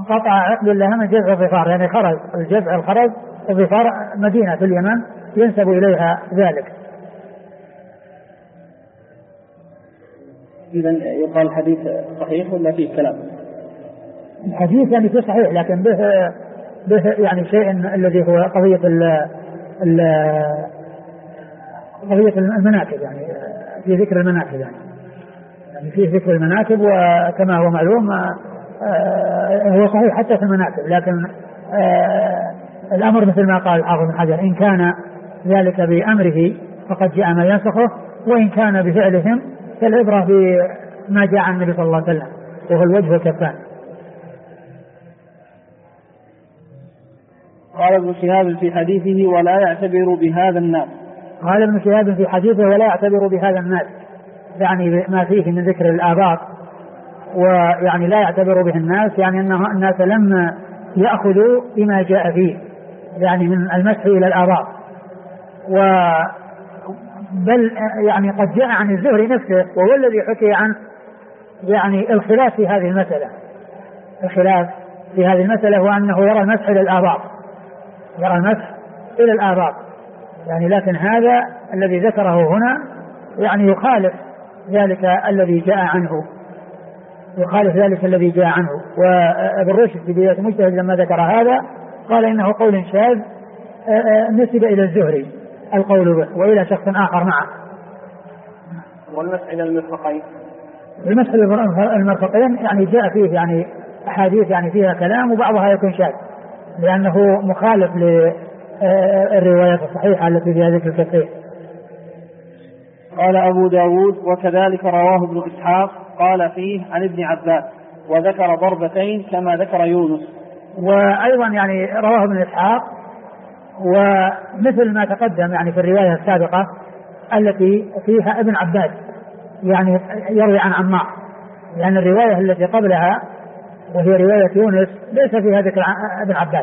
قطع عقد الله من جذع الظفار، يعني خرج الجذع الخرج الظفار مدينة في اليمن ينسب إليها ذلك. إذن يقال الحديث صحيح ولا فيه كلام؟ الحديث يعني فيه صحيح، لكن به يعني شيء الذي هو قضية المناكب، يعني في ذكر المناكب، يعني فيه ذكر المناكب، وكما هو معلوم هو صحيح حتى في المناكب، لكن الأمر مثل ما قال الحافظ بن حجر إن كان ذلك بأمره فقد جاء ما ينسخه، وإن كان بفعلهم فالعبرة بما جاء عن النبي صلى الله عليه وسلم وهو الوجه الكفان. قال ابن شهاب في حديثه ولا يعتبر بهذا الناس. قال ابن شهاب في حديثه ولا يعتبر بهذا الناس، يعني ما فيه من ذكر الآباط، ويعني لا يعتبر به الناس، يعني أن الناس لم يأخذوا بما جاء فيه، يعني من المسح إلى الآباط، بل يعني قد جاء عن الزهري نفسه وهو الذي حكي عن يعني الخلاف في هذه المسألة. الخلاف في هذه المسألة هو أنه يرى المسح إلى الآباط، يرى المسح إلى الآباط، يعني لكن هذا الذي ذكره هنا يعني يخالف ذلك الذي جاء عنه، يخالف ذلك الذي جاء عنه. وابن رشد في بداية المجتهد لما ذكر هذا قال إنه قول شاذ نسب إلى الزهري القول به وإلى شخص آخر معه. والمسح إلى المرفقين، المسح المرفقين يعني جاء فيه يعني أحاديث يعني فيها كلام وبعضها يكون شاذ لأنه مخالف للروايات الصحيحة التي فيها ذكر كثير. قال أبو داود وكذلك رواه ابن إسحاق قال فيه عن ابن عباس وذكر ضربتين كما ذكر يونس. وأيضا يعني رواه ابن إسحاق ومثل ما تقدم يعني في الرواية السابقة التي فيها ابن عباس يعني يروي عن عمار، لأن الرواية التي قبلها وهي رواية يونس ليس فيها ذكر ابن عباس،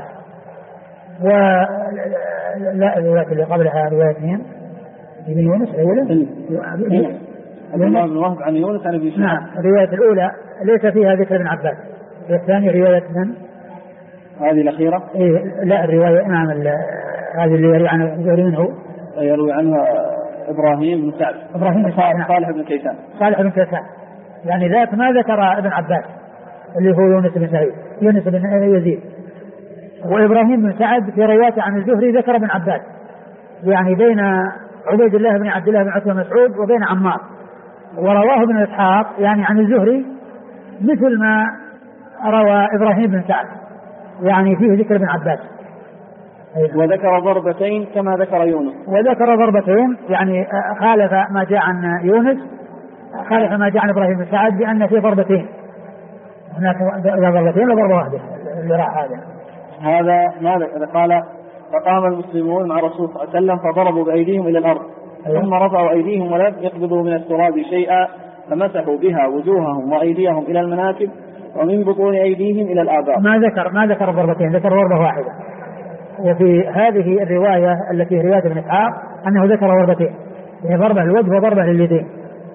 ولا الرواية اللي قبلها رواية مين؟ ابن يونس الأولى الله بن وهب عن يونس عن ابن شهاب. نعم الرواية الأولى ليس فيها ذكر ابن عباس، الثانية رواية من؟ هذه الأخيرة؟ إيه لا الرواية نعم هذه اللي يروي عنه يروي عنها إبراهيم بن سعد. إبراهيم بن سعد نعم. صالح بن كيسان. صالح بن كيسان يعني ذاك ما ذكر ابن عباس اللي هو يونس بن سعيد يونس بن يزيد. وإبراهيم بن سعد في روايته عن الزهري ذكر ابن عباس، يعني بين عبيد الله بن عبد الله بن عتبة مسعود وبين عمار. ورواه ابن إسحاق يعني عن الزهري مثل ما روى إبراهيم بن سعد يعني فيه ذكر ابن عباس. وذكر ضربتين كما ذكر يونس. وذكر ضربتين يعني خالف ما جاء عن يونس، خالف ما جاء عن إبراهيم بن سعد بأن في ضربتين، هناك ضربتين وضربة واحدة اللي راح هذا ماذا قال فقام المسلمون مع رسول صلى الله عليه وسلم فضربوا بأيديهم إلى الأرض ثم رفعوا أيديهم ولم يقبضوا من التراب شيئا فمسحوا بها وجوههم وأيديهم إلى المناكب ومن بطون أيديهم إلى الآباط. ما ذكر ضربتين، ذكر ضربة واحدة. وفي هذه الرواية التي هي رواية ابن إسحاق أنه ذكر ضربتين، يعني ضربة للوجه وضربة لليدين.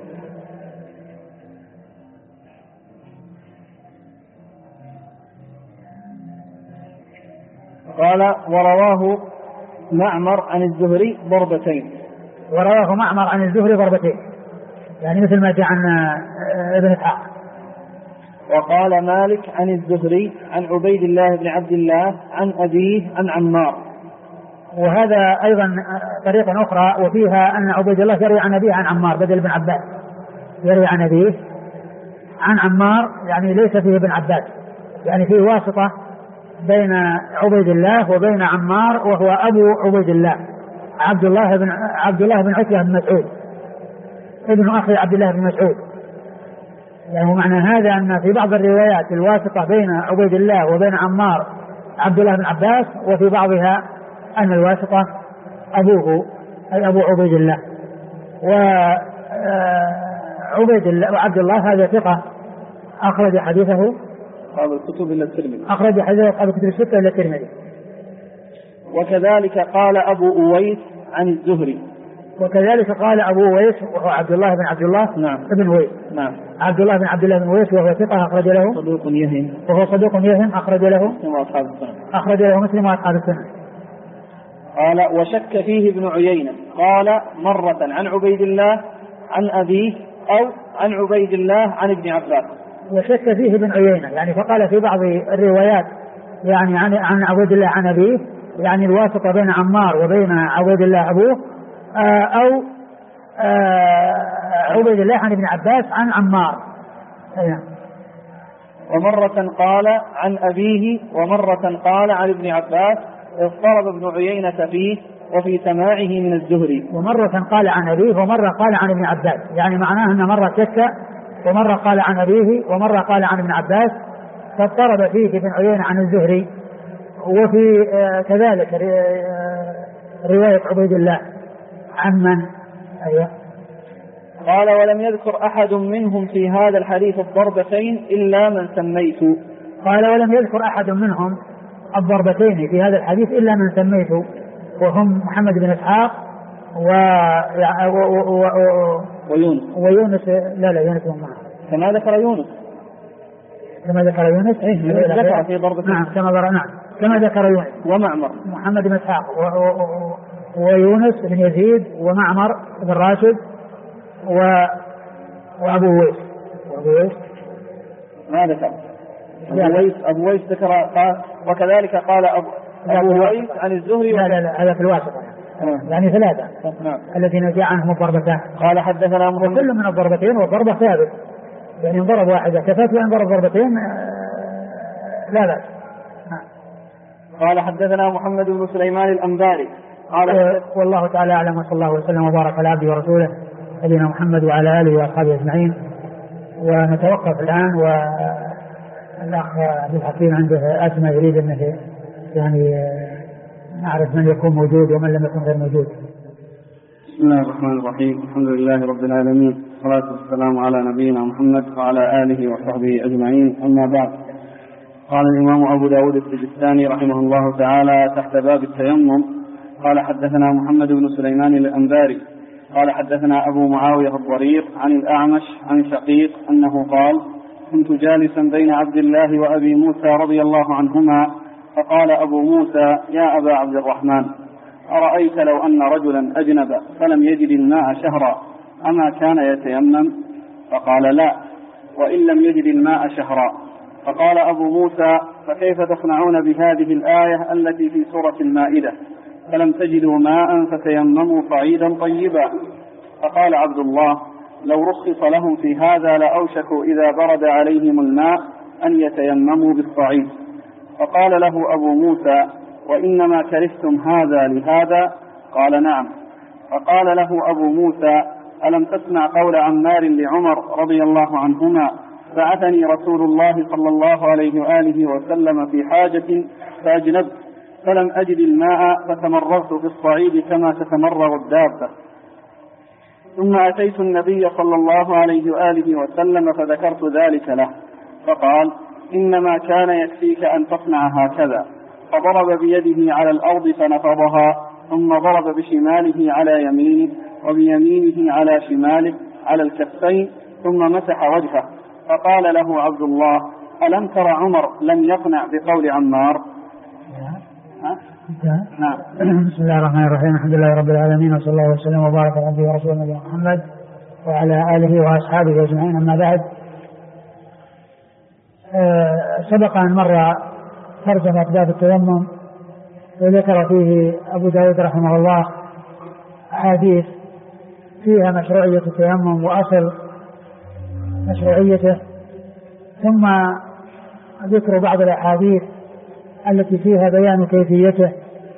قال ورواه معمر عن الزهري ضربتين. ورواه معمر عن الزهري ضربتين يعني مثل ما جاء عن ابن إسحاق. وقال مالك عن الزهري عن عبيد الله بن عبد الله عن أبيه عن عمار. وهذا أيضا طريقة أخرى وفيها أن عبيد الله يروي عن أبيه عن عمار بدل ابن عباس، يروي عن أبيه عن عمار يعني ليس فيه ابن عباس، يعني فيه واسطة بين عبيد الله وبين عمار وهو أبو عبيد الله عبد الله بن عتبة بن مسعود ابن أخي عبد الله بن مسعود. يعني معنى هذا أن في بعض الروايات الواسطة بين عبيد الله وبين عمار عبد الله بن عباس، وفي بعضها أن الواسطة أبوه أي أبو عبيد الله. وعبيد الله وعبد الله هذا ثقة أخرج حديثه أصحاب الكتب إلا الترمذي، أخرج حديثه أصحاب الكتب الستة إلا الترمذي. وكذلك قال أبو أويس عن الزهري وكذلك قال أبو ويس وهو عبد الله بن عبد الله بن ويس. نعم. عبد الله بن عبد الله بن ويس وهو ثقة أخرج له صدوق يهم، وهو صدوق يهم أخرج له مسلم وأصحاب السنة. قال وشك فيه ابن عيينة، قال مرة عن عبيد الله عن أبيه أو عن عبيد الله عن ابن عباس. وشك فيه ابن عيينة يعني فقال في بعض الروايات يعني عن عبيد الله عن أبيه، يعني الواسطة بين عمار وبين عبيد الله أبوه، أو عبيد الله عن ابن عباس عن عمار. ومرة قال عن أبيه ومرة قال عن ابن عباس، اضطرب ابن عيينة فيه وفي سماعه من الزهري. ومرة قال عن أبيه ومرة قال عن ابن عباس، يعني معناه أن مرة شك ومرة قال عن أبيه ومرة قال عن ابن عباس، فاضطرب فيه ابن عيينة عن الزهري. وفي كذلك رواية عبيد الله عن من؟ أيوة. قال ولم يذكر أحد منهم في هذا الحديث الضربتين إلا من سميت. قال ولم يذكر أحد منهم الضربتين في هذا الحديث إلا من سميت، وهم محمد بن إسحاق ويونس. لا يونس معه. كما ذكر يونس. ذكر في ضربتين. نعم كما ذكر يونس ومعمر. محمد بن إسحاق ويونس بن يزيد ومعمر بن راشد وأبو ويس. ما ذكر أبو ويس ذكر. وكذلك قال أبو ويس عن الزهري. لا هذا في الواسطة يعني ثلاثة. نعم. الذين جاء عنهم الضربتان. قال حدثنا محمد. وكل من الضربتين والضربة ثابت، يعني ضرب واحدة كفت وإن ضرب ضربتين لا بأس. قال حدثنا محمد بن سليمان الأنباري قال والله تعالى أعلم، وصلى الله وسلم وبارك على عبده ورسوله نبينا محمد وعلى آله وأصحابه أجمعين. ونتوقف الآن، والأخ عبد الحكيم عنده أزمة يريد أنه يعني نعرف من يكون موجود ومن لم يكن غير موجود. بسم الله الرحمن الرحيم، الحمد لله رب العالمين، والصلاة والسلام على نبينا محمد وعلى آله وصحبه أجمعين، أما بعد. قال الإمام أبو داود السجستاني رحمه الله تعالى تحت باب التيمم، قال حدثنا محمد بن سليمان الأنباري قال حدثنا أبو معاوية الضرير عن الأعمش عن شقيق أنه قال كنت جالسا بين عبد الله وأبي موسى رضي الله عنهما، فقال أبو موسى يا أبا عبد الرحمن، أرأيت لو أن رجلا أجنب فلم يجد الماء شهرا أما كان يتيمم؟ فقال لا، وإن لم يجد الماء شهرا. فقال أبو موسى فكيف تصنعون بهذه الآية التي في سورة المائدة فلم تجدوا ماء فتيمموا صعيدا طيبا؟ فقال عبد الله لو رخص لهم في هذا لأوشكوا إذا برد عليهم الماء أن يتيمموا بالصعيد. فقال له أبو موسى وإنما كرهتم هذا لهذا؟ قال نعم. فقال له أبو موسى ألم تسمع قول عمار لعمر رضي الله عنهما بعثني رسول الله صلى الله عليه وآله وسلم في حاجة فأجنبت فلم أجد الماء فتمرغت في الصعيد كما تتمرغ الدابة، ثم أتيت النبي صلى الله عليه وآله وسلم فذكرت ذلك له، فقال إنما كان يكفيك أن تصنع هكذا، فضرب بيده على الأرض فنفضها، ثم ضرب بشماله على يمينه وبيمينه على شماله على الكفين، ثم مسح وجهه. فقال له عبد الله ألم تر عمر لم يقنع بقول عمار؟ نعم. بسم الله الرحمن الرحيم، الحمد لله رب العالمين، وصلى الله وسلم وبارك على عبده ورسوله نبينا محمد وعلى آله وأصحابه أجمعين، أما بعد. سبق أن مر ترجمة باب التيمم، وذكر فيه أبو داود رحمه الله أحاديث فيها مشروعية التيمم وأصل مشروعيته، ثم ذكر بعض الأحاديث التي فيها بيان كيفيته،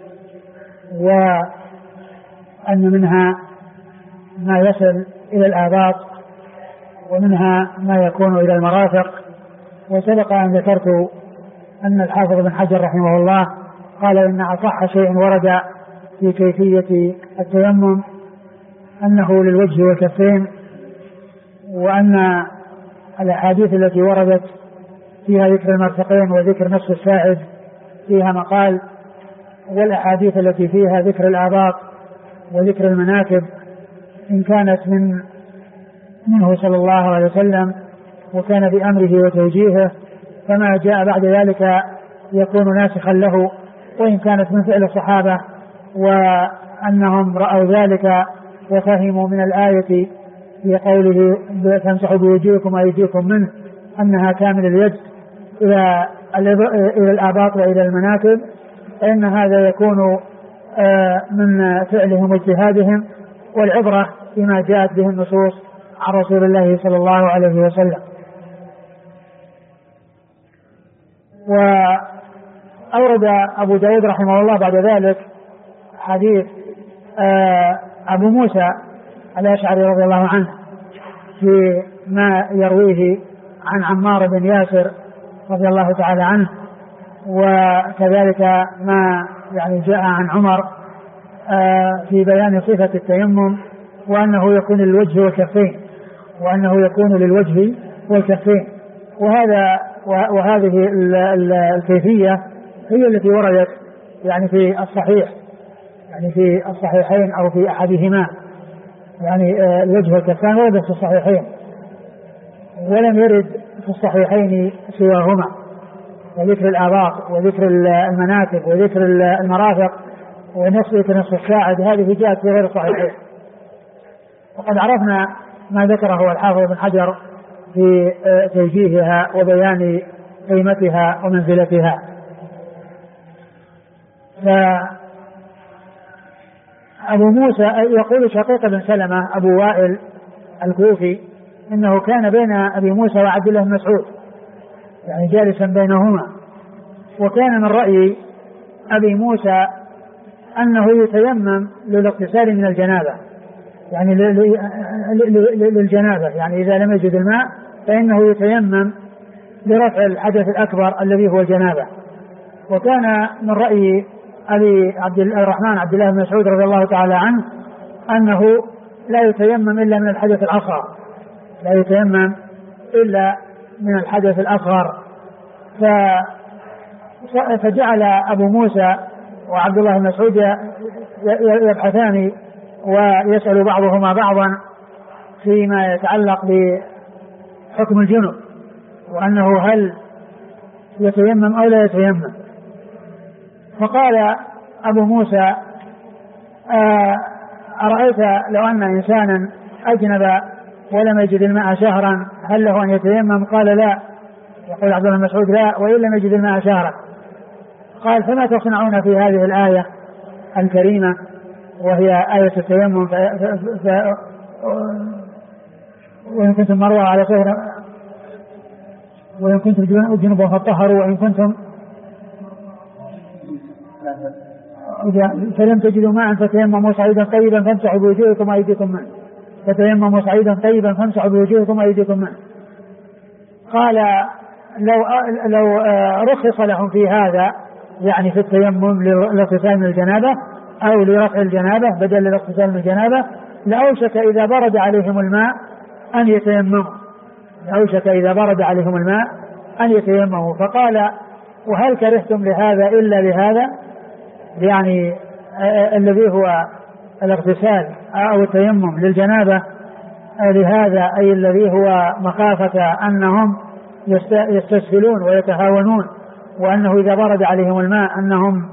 وأن منها ما يصل إلى الآباط ومنها ما يكون إلى المرافق. وسبق أن ذكرت أن الحافظ بن حجر رحمه الله قال إن أصح شيء ورد في كيفية التيمم أنه للوجه والكفين، وأن الأحاديث التي وردت فيها ذكر المرفقين وذكر نصف الساعد فيها مقال، والأحاديث التي فيها ذكر الآباط وذكر المناكب إن كانت منه صلى الله عليه وسلم وكان بأمره وتوجيهه، فما جاء بعد ذلك يكون ناسخا له. وإن كانت من فعل الصحابة وأنهم رأوا ذلك وفهموا من الآية في قوله فامسحوا بوجوهكم وأيديكم منه أنها كامل اليد إلى الآباط وإلى المناكب، فإن هذا يكون من فعلهم واجتهادهم، والعبرة بما جاءت به النصوص عن رسول الله صلى الله عليه وسلم. وأورد أبو داود رحمه الله بعد ذلك حديث أبو موسى الأشعري رضي الله عنه في ما يرويه عن عمار بن ياسر رضي الله تعالى عنه، وكذلك ما جاء عن عمر في بيان صفة التيمم، وأنه يكون للوجه والكفين، وهذه الكيفية هي التي وردت في الصحيح، في الصحيحين أو في أحدهما، الوجه والكفان وردت في الصحيحين، ولم يرد في الصحيحين سواهما، وذكر الآباط وذكر المناكب وذكر المرافق ونصف الساعد، هذه جاءت في غير الصحيحين. وقد عرفنا ما ذكره الحافظ بن حجر في توجيهها وبيان قيمتها ومنزلتها. فأبو موسى يقول شقيق بن سلمة أبو وائل الكوفي إنه كان بين أبي موسى وعبد الله بن مسعود، جالسا بينهما، وكان من رأي أبي موسى أنه يتيمم للاغتسال من الجنابة، للجنابة، إذا لم يجد الماء فإنه يتيمم لرفع الحدث الأكبر الذي هو الجنابة. وكان من رأي أبي عبد الرحمن عبد الله بن مسعود رضي الله تعالى عنه أنه لا يتيمم إلا من الحدث الأصغر، فجعل أبو موسى وعبد الله بن مسعود يبحثان ويسأل بعضهما بعضا فيما يتعلق بحكم الجنب، وأنه هل يتيمم أو لا يتيمم. فقال أبو موسى أرأيت لو أن إنسانا أجنب ولم يجد الماء شهرا هل له أن يتيمم؟ قال لا. يقول عبد الله بن مسعود لا، وإن لم يجد الماء شهرا. قال فما تصنعون في هذه الآية الكريمة وهي آية التيمم؟ وإن كنتم مرضى على سفر وإن كنتم جنبا فطهروا وإن كنتم فلم تجدوا ماء فتيمموا صعيدا طيبا فامسحوا بوجوهكم وأيديكم منه. قال لو رخص لهم في هذا، في التيمم للاغتسال من الجنابة أو لرفع الجنابة بدل الاغتسال من الجنابة، لأوشك إذا برد عليهم الماء أن يتيمموا. فقال وهل كرهتم لهذا إلا لهذا، الذي هو الاغتسال أو التيمم للجنابة، لهذا أي الذي هو مخافة أنهم يستسهلون ويتهاونون، وأنه إذا برد عليهم الماء أنهم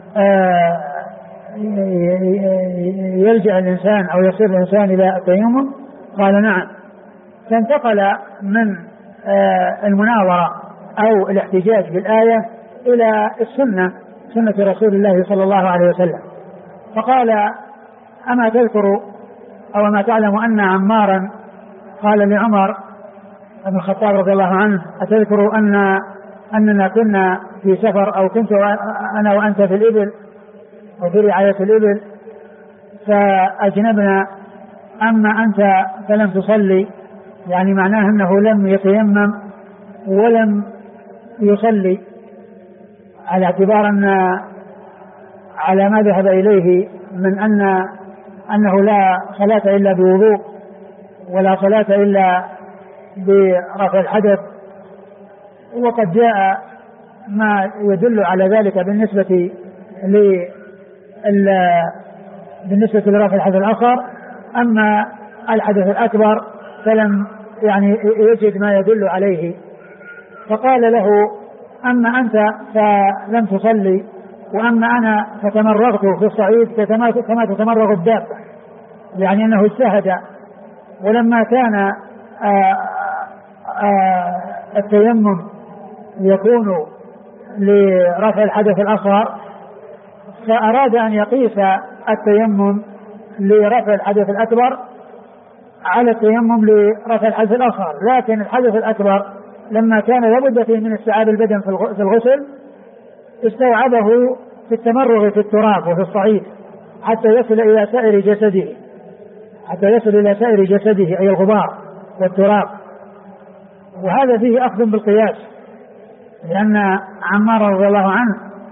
يلجأ الإنسان أو يصير الإنسان إلى التيمم. قال نعم. فانتقل من المناظرة أو الاحتجاج بالآية إلى سنة رسول الله صلى الله عليه وسلم. فقال أما تذكر أو ما تعلم أن عمارا قال لعمر بن الخطاب رضي الله عنه أتذكر أننا كنا في سفر أو كنت أنا وأنت في الإبل أو في رعاية الإبل فأجنبنا، أما أنت فلم تصلي، معناه أنه لم يتيمم ولم يصلي، على اعتبار أن على ما ذهب إليه من أنه لا صلاة إلا بوضوء ولا صلاة إلا برفع الحدث. وقد جاء ما يدل على ذلك بالنسبة لرفع الحدث الأصغر. أما الحدث الأكبر فلم يعني يجد ما يدل عليه، فقال له: أما أنت فلم تصلي، وأما أنا فتمرغت في الصعيد كما تتمرغ الدابة، يعني أنه اجتهد. ولما كان التيمم يكون لرفع الحدث الأصغر فأراد أن يقيس التيمم لرفع الحدث الأكبر على التيمم لرفع الحدث الأصغر، لكن الحدث الأكبر لما كان لابد فيه من استيعاب البدن في الغسل استوعبه في التمرغ في التراب وفي الصعيد حتى يصل إلى سائر جسده أي الغبار والتراب. وهذا فيه أخذ بالقياس، لأن عمار رضي الله عنه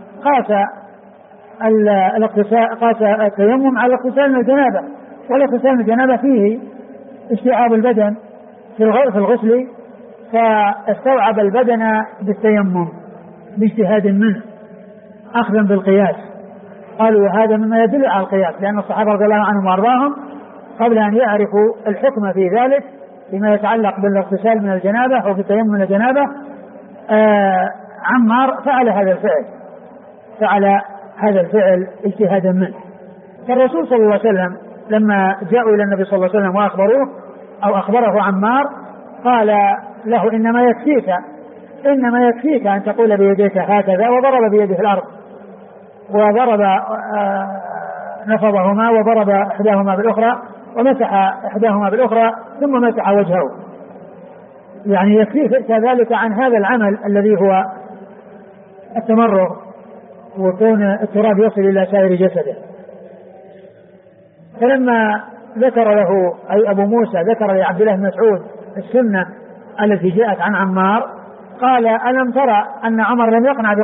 قاس التيمم على اغتسال من الجنابة، والاغتسال من الجنابة فيه استيعاب البدن في الغسل، فاستوعب البدن بالتيمم باجتهاد منه أخذا بالقياس. قالوا هذا مما يدل على القياس، لأن الصحابة رضي الله عنهم وأرضاهم قبل أن يعرفوا الحكم في ذلك فيما يتعلق بالاغتسال من الجنابة أو في التيمم من الجنابة عمار فعل هذا الفعل اجتهادا منه. فالرسول صلى الله عليه وسلم لما جاءوا إلى النبي صلى الله عليه وسلم وأخبروه أو أخبره عمار قال له: إنما يكفيك أن تقول بيديك هكذا، وضرب بيده في الأرض وضرب نفضهما وضرب إحداهما بالأخرى ومسح إحداهما بالأخرى ثم مسح وجهه، يعني يكفيك كذلك عن هذا العمل الذي هو التمرغ وكون التراب يصل إلى سائر جسده. فلما ذكر له أي أبو موسى ذكر لعبد الله بن مسعود السنة التي جاءت عن عمار قال: ألم ترى أن عمر لم يقنع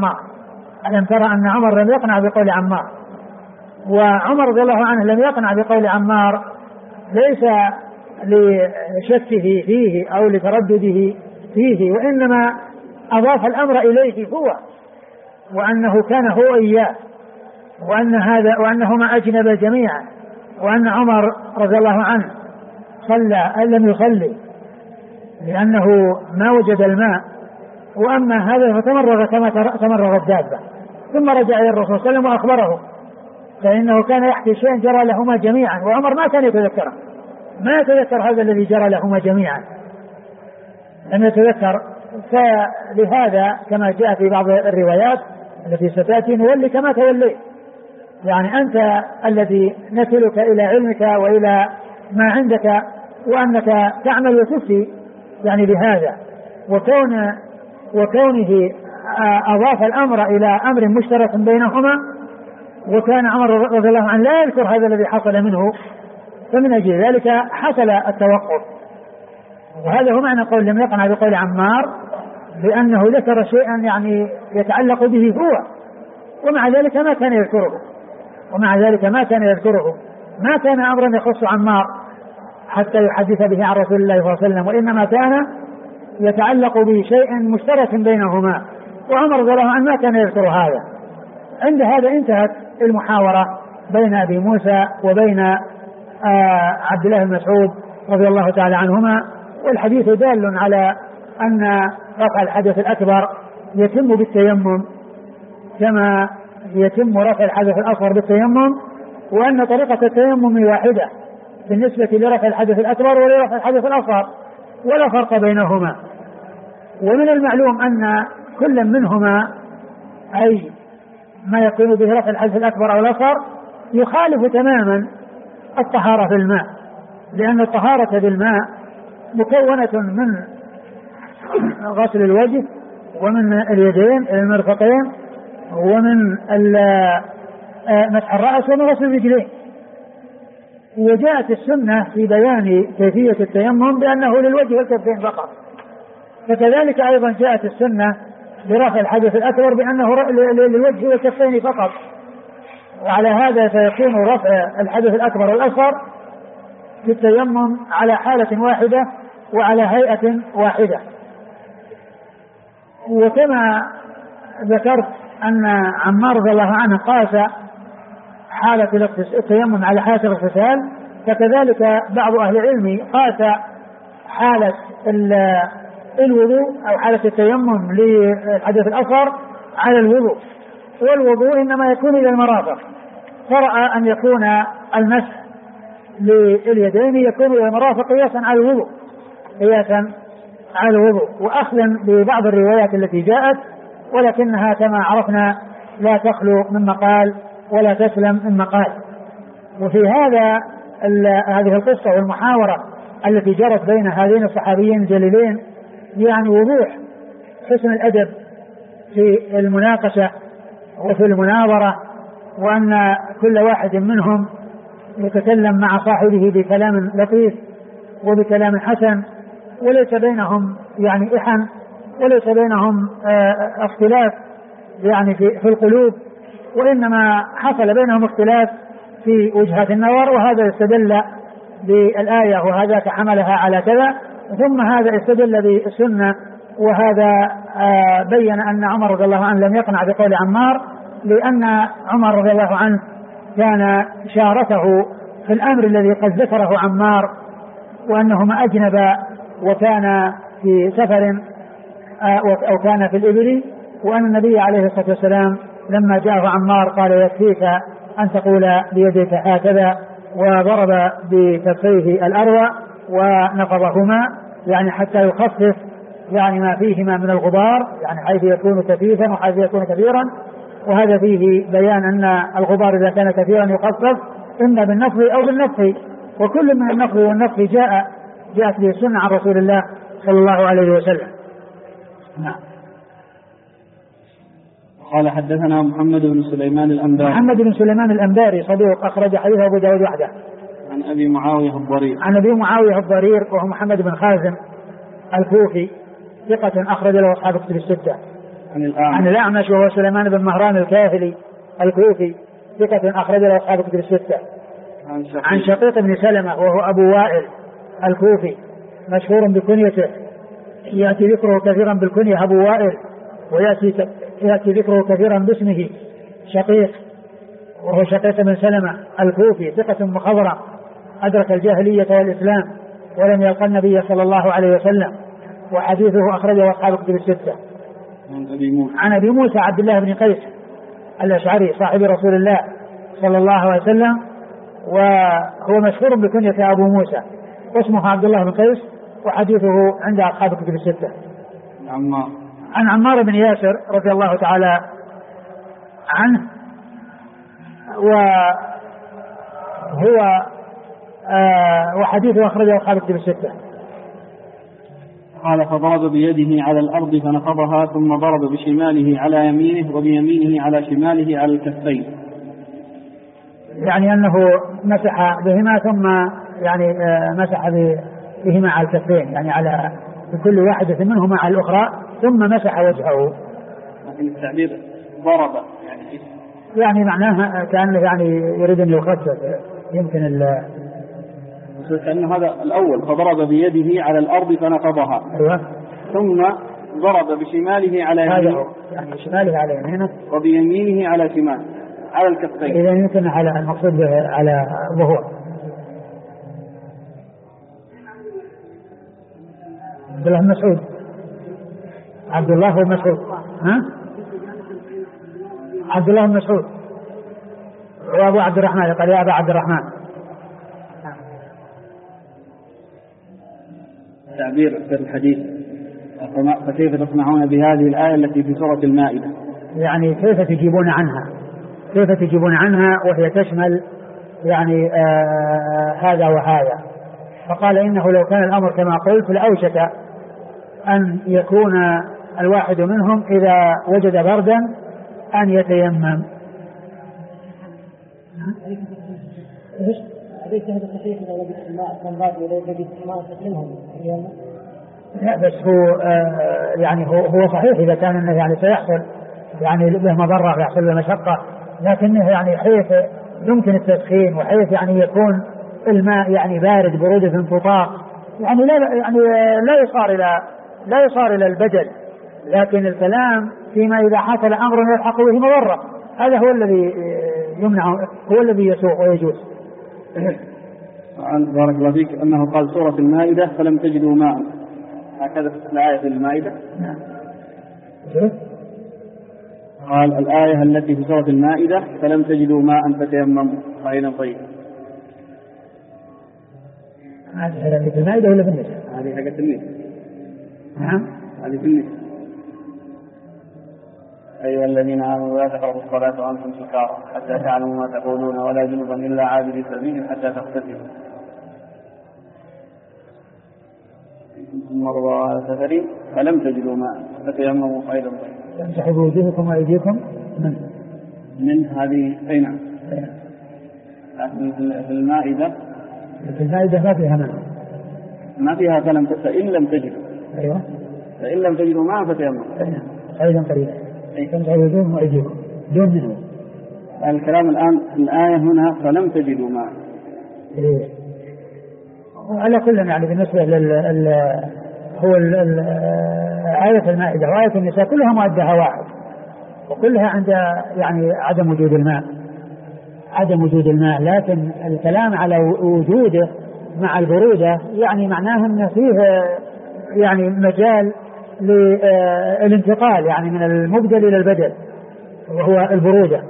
بقول عمار؟ وعمر رضي الله عنه لم يقنع بقول عمار ليس لشكه فيه أو لتردده فيه، وإنما أضاف الأمر إليه هو، وأنه كان هو إياه، وأنهما أجنب جميعا، وأن عمر رضي الله عنه لم يصلي لأنه ما وجد الماء، وأما هذا فتمرغ كما تمرغ الدابة. ثم رجع إلى الرسول صلى الله عليه وسلم وأخبره، فإنه كان يحكي شيئا جرى لهما جميعا، وعمر ما كان يتذكره، ما يتذكر هذا الذي جرى لهما جميعا، لم يتذكر. فلهذا كما جاء في بعض الروايات التي ستأتي: نولي كما توليت، يعني أنت الذي نكلك إلى علمك وإلى ما عندك، وأنك تعمل وتفتي يعني بهذا. وكونه أضاف الأمر إلى أمر مشترك بينهما، وكان عمر رضي الله عنه لا يذكر هذا الذي حصل منه، فمن أجل ذلك حصل التوقف. وهذا هو معنى قول لم يقنع بقول عمار، لأنه ذكر شيئا يعني يتعلق به هو، ومع ذلك ما كان يذكره، ما كان أمرا يخص عمار حتى يحدث به عن رسول الله صلى الله عليه وسلم، وإنما كان يتعلق به شيء مشترك بينهما، وعمر رضي الله عنه ما كان يذكر هذا. عند هذا انتهت المحاورة بين أبي موسى وبين عبد الله بن مسعود رضي الله تعالى عنهما، والحديث دال على أن رفع الحدث الأكبر يتم بالتيمم كما يتم رفع الحدث الأصغر بالتيمم، وأن طريقة التيمم واحدة بالنسبة لرفع الحدث الأكبر ولرفع الحدث الأصغر ولا فرق بينهما. ومن المعلوم أن كل منهما أي ما يكون به رفع الحدث الأكبر أو الأصغر يخالف تماما الطهارة في الماء، لأن الطهارة بالماء مكونة من غسل الوجه ومن اليدين إلى المرفقين ومن مسح الرأس ومن غسل الرجلين. وجاءت السنة في بيان كيفية التيمم بأنه للوجه والكفين فقط، فكذلك أيضا جاءت السنة برفع الحدث الأكبر بأنه للوجه والكفين فقط. وعلى هذا سيكون رفع الحدث الأكبر والأصغر في التيمم على حالة واحدة وعلى هيئة واحدة. وكما ذكرت أن عمار رضي الله عنه قاس حالة التيمم على حالة الاغتسال، فكذلك بعض أهل العلم قاس حالة الوضوء أو حالة التيمم للحدث الأصغر على الوضوء، والوضوء إنما يكون إلى المرافق، فرأى أن يكون المسح لليدين يكون إلى المرافق قياسا على الوضوء وأخذا ببعض الروايات التي جاءت، ولكنها كما عرفنا لا تخلو من مقال ولا تسلم من مقال. وفي هذه القصة والمحاورة التي جرت بين هذين الصحابيين الجليلين يعني وضوح حسن الأدب في المناقشة وفي المناظرة، وأن كل واحد منهم يتكلم مع صاحبه بكلام لطيف وبكلام حسن، وليس بينهم يعني إحن، وليس بينهم اختلاف يعني في القلوب، وإنما حصل بينهم اختلاف في وجهات النظر، وهذا استدل بالآية وهذا حملها على كذا، ثم هذا استدل بالسنة، وهذا بين أن عمر رضي الله عنه لم يقنع بقول عمار، لأن عمر رضي الله عنه كان شاركه في الأمر الذي قد ذكره عمار، وأنهما أجنبا وكان في سفر أو كان في الإبل، وأن النبي عليه الصلاة والسلام لما جاءه عمار قال يكفيك أن تقول بيديك هكذا، وضرب بكفيه الأروى ونقضهما يعني حتى يخفف يعني ما فيهما من الغبار، يعني حيث يكون كثيفا وحيث يكون كثيرا، وهذا فيه بيان أن الغبار إذا كان كثيرا يخفف إما بالنفض أو بالنفض، وكل من النفض والنفض جاءت به السنة عن رسول الله صلى الله عليه وسلم. نعم. قال حدثنا محمد بن سليمان الأنباري. محمد بن سليمان الأنباري صدوق أخرج حديثه أبو داود وحده. عن أبي معاوية الضرير. عن أبي معاوية الضرير وهو محمد بن خازم الكوفي ثقة أخرج له أصحاب الكتب الستة. عن الأعمش وهو سليمان بن مهران الكاهلي الكوفي ثقة أخرج له أصحاب الكتب الستة. عن شقيق بن سلمة وهو أبو وائل الكوفي مشهور بكنيته، يأتي ذكره كثيرا بالكنية أبو وائل، ويأتي ذكره كثيرا باسمه شقيق، وهو شقيق بن سلمة الكوفي ثقة مخضرم أدرك الجاهلية والإسلام ولم يلقى النبي صلى الله عليه وسلم، وحديثه أخرجه أصحاب الكتب الستة. عن أبي موسى عبد الله بن قيس الأشعري صاحب رسول الله صلى الله عليه وسلم، وهو مشهور بكنية أبو موسى، واسمه عبد الله بن قيس، وحديثه عند أصحاب الكتب الستة. عن عمار بن ياسر رضي الله تعالى عنه، وهو وحديثه أخرجه أصحاب الكتب الستة. قال فضرب بيده على الأرض فنقضها، ثم ضرب بشماله على يمينه وبيمينه على شماله على الكفين، يعني أنه مسح بهما ثم يعني مسح بهما على الكفين، يعني على كل واحدة منهما على الأخرى ثم مسح وجهه. لكن التعبير ضرب يعني معناها كأنه يعني يريد أن يخفف يمكن كأنه هذا الأول فضرب بيده على الأرض فنقضها. أيوة. ثم ضرب بشماله على يمينه، يعني شماله على يمينه وبيمينه على شماله على الكفين، إذا يمكن على المقصود على ظهور. عبد الله بن مسعود، عبد الله بن مسعود، ها؟ عبد الله بن مسعود وأبو عبد الرحمن، قال يا أبا عبد الرحمن. تعبير في الحديث فكيف تصنعون بهذه الآية التي في سورة المائدة، يعني كيف تجيبون عنها وهي تشمل يعني هذا وهذا. فقال إنه لو كان الأمر كما قلت لأوشك أن يكون الواحد منهم إذا وجد بردا أن يتيمم. لا بس هو يعني هو صحيح إذا كان إنه يعني سيحصل يعني له مضرة ويحصل له مشقة، لكنه يعني حيث يمكن التسخين وحيث يعني يكون الماء يعني بارد برودة انفطاق، يعني لا يصار إلى البدل، لكن الكلام فيما إذا حصل أمر يلحق به مضرة، هذا هو الذي يمنع، هو الذي يسوق ويجوز. بارك الله فيك أنه قال سورة المائدة فلم تجدوا ماء، هكذا الآية في المائدة. نعم. قال الآية التي في سورة المائدة فلم تجدوا ماء فتيمموا صعيدا طيبا. هذه في المائدة ولا في النساء؟ هذه حقت النساء. نعم. هذه في النساء. أيها الذين آمنوا لا تقربوا الصلاة وأنتم سكارى حتى تعلموا ما تقولون ولا جنبا إلا عابري سبيل حتى تغتسلوا مرضى على سفر فلم تجدوا ماء فتيمموا صعيدا طيبا. تمسحوا بوجوهكم وأيديكم من هذه أي نعم. في المائدة. في المائدة ما فيها ماء. ما فيها فإن لم تجدوا. أيوة. فإن لم تجدوا ماء فتيمموا. صعيدا طيبا. تمسحوا بوجوهكم وأيديكم دون منه. الكلام الآن الآية هنا فلم تجدوا ماء. إيه. على كل يعني بالنسبة هو آية المائدة وآية النساء كلها مؤدها واحد، وكلها عند يعني عدم وجود الماء، لكن الكلام على وجوده مع البرودة يعني معناه أن فيه يعني مجال للانتقال يعني من المبدل إلى البدل وهو البرودة.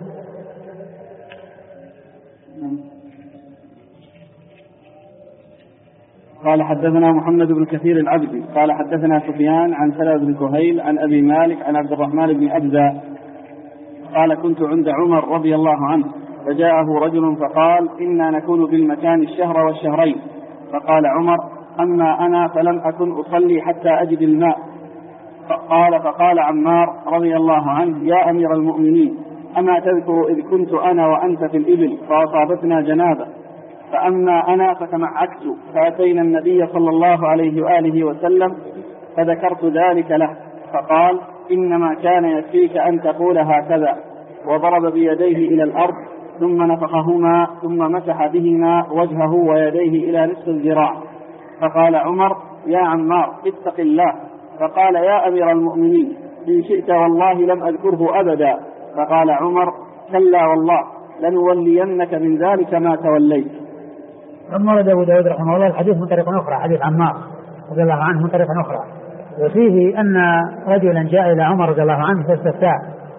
قال حدثنا محمد بن كثير العبدي قال حدثنا سفيان عن سلمة بن كهيل عن أبي مالك عن عبد الرحمن بن أبزة قال كنت عند عمر رضي الله عنه فجاءه رجل فقال إنا نكون بالمكان الشهر والشهرين، فقال عمر أما أنا فلم أكن أصلي حتى أجد الماء. فقال عمار رضي الله عنه يا أمير المؤمنين أما تذكر إذ كنت أنا وأنت في الإبل فأصابتنا جنابة، فأما أنا فتمعكت فأتينا النبي صلى الله عليه وآله وسلم فذكرت ذلك له، فقال إنما كان يكفيك أن تقول هكذا، وضرب بيديه إلى الأرض ثم نفخهما ثم مسح بهما وجهه ويديه إلى نصف الذراع. فقال عمر يا عمار اتق الله. فقال يا أمير المؤمنين إن شئت والله لم أذكره أبدا. فقال عمر كلا والله لنولينك من ذلك ما توليت. ثم ورد أبو داود رحمه الله الحديث من طريق أخرى، حديث عمار رضي الله عنه من طريق أخرى، وفيه أن رجلا جاء إلى عمر رضي الله عنه فاستفتاه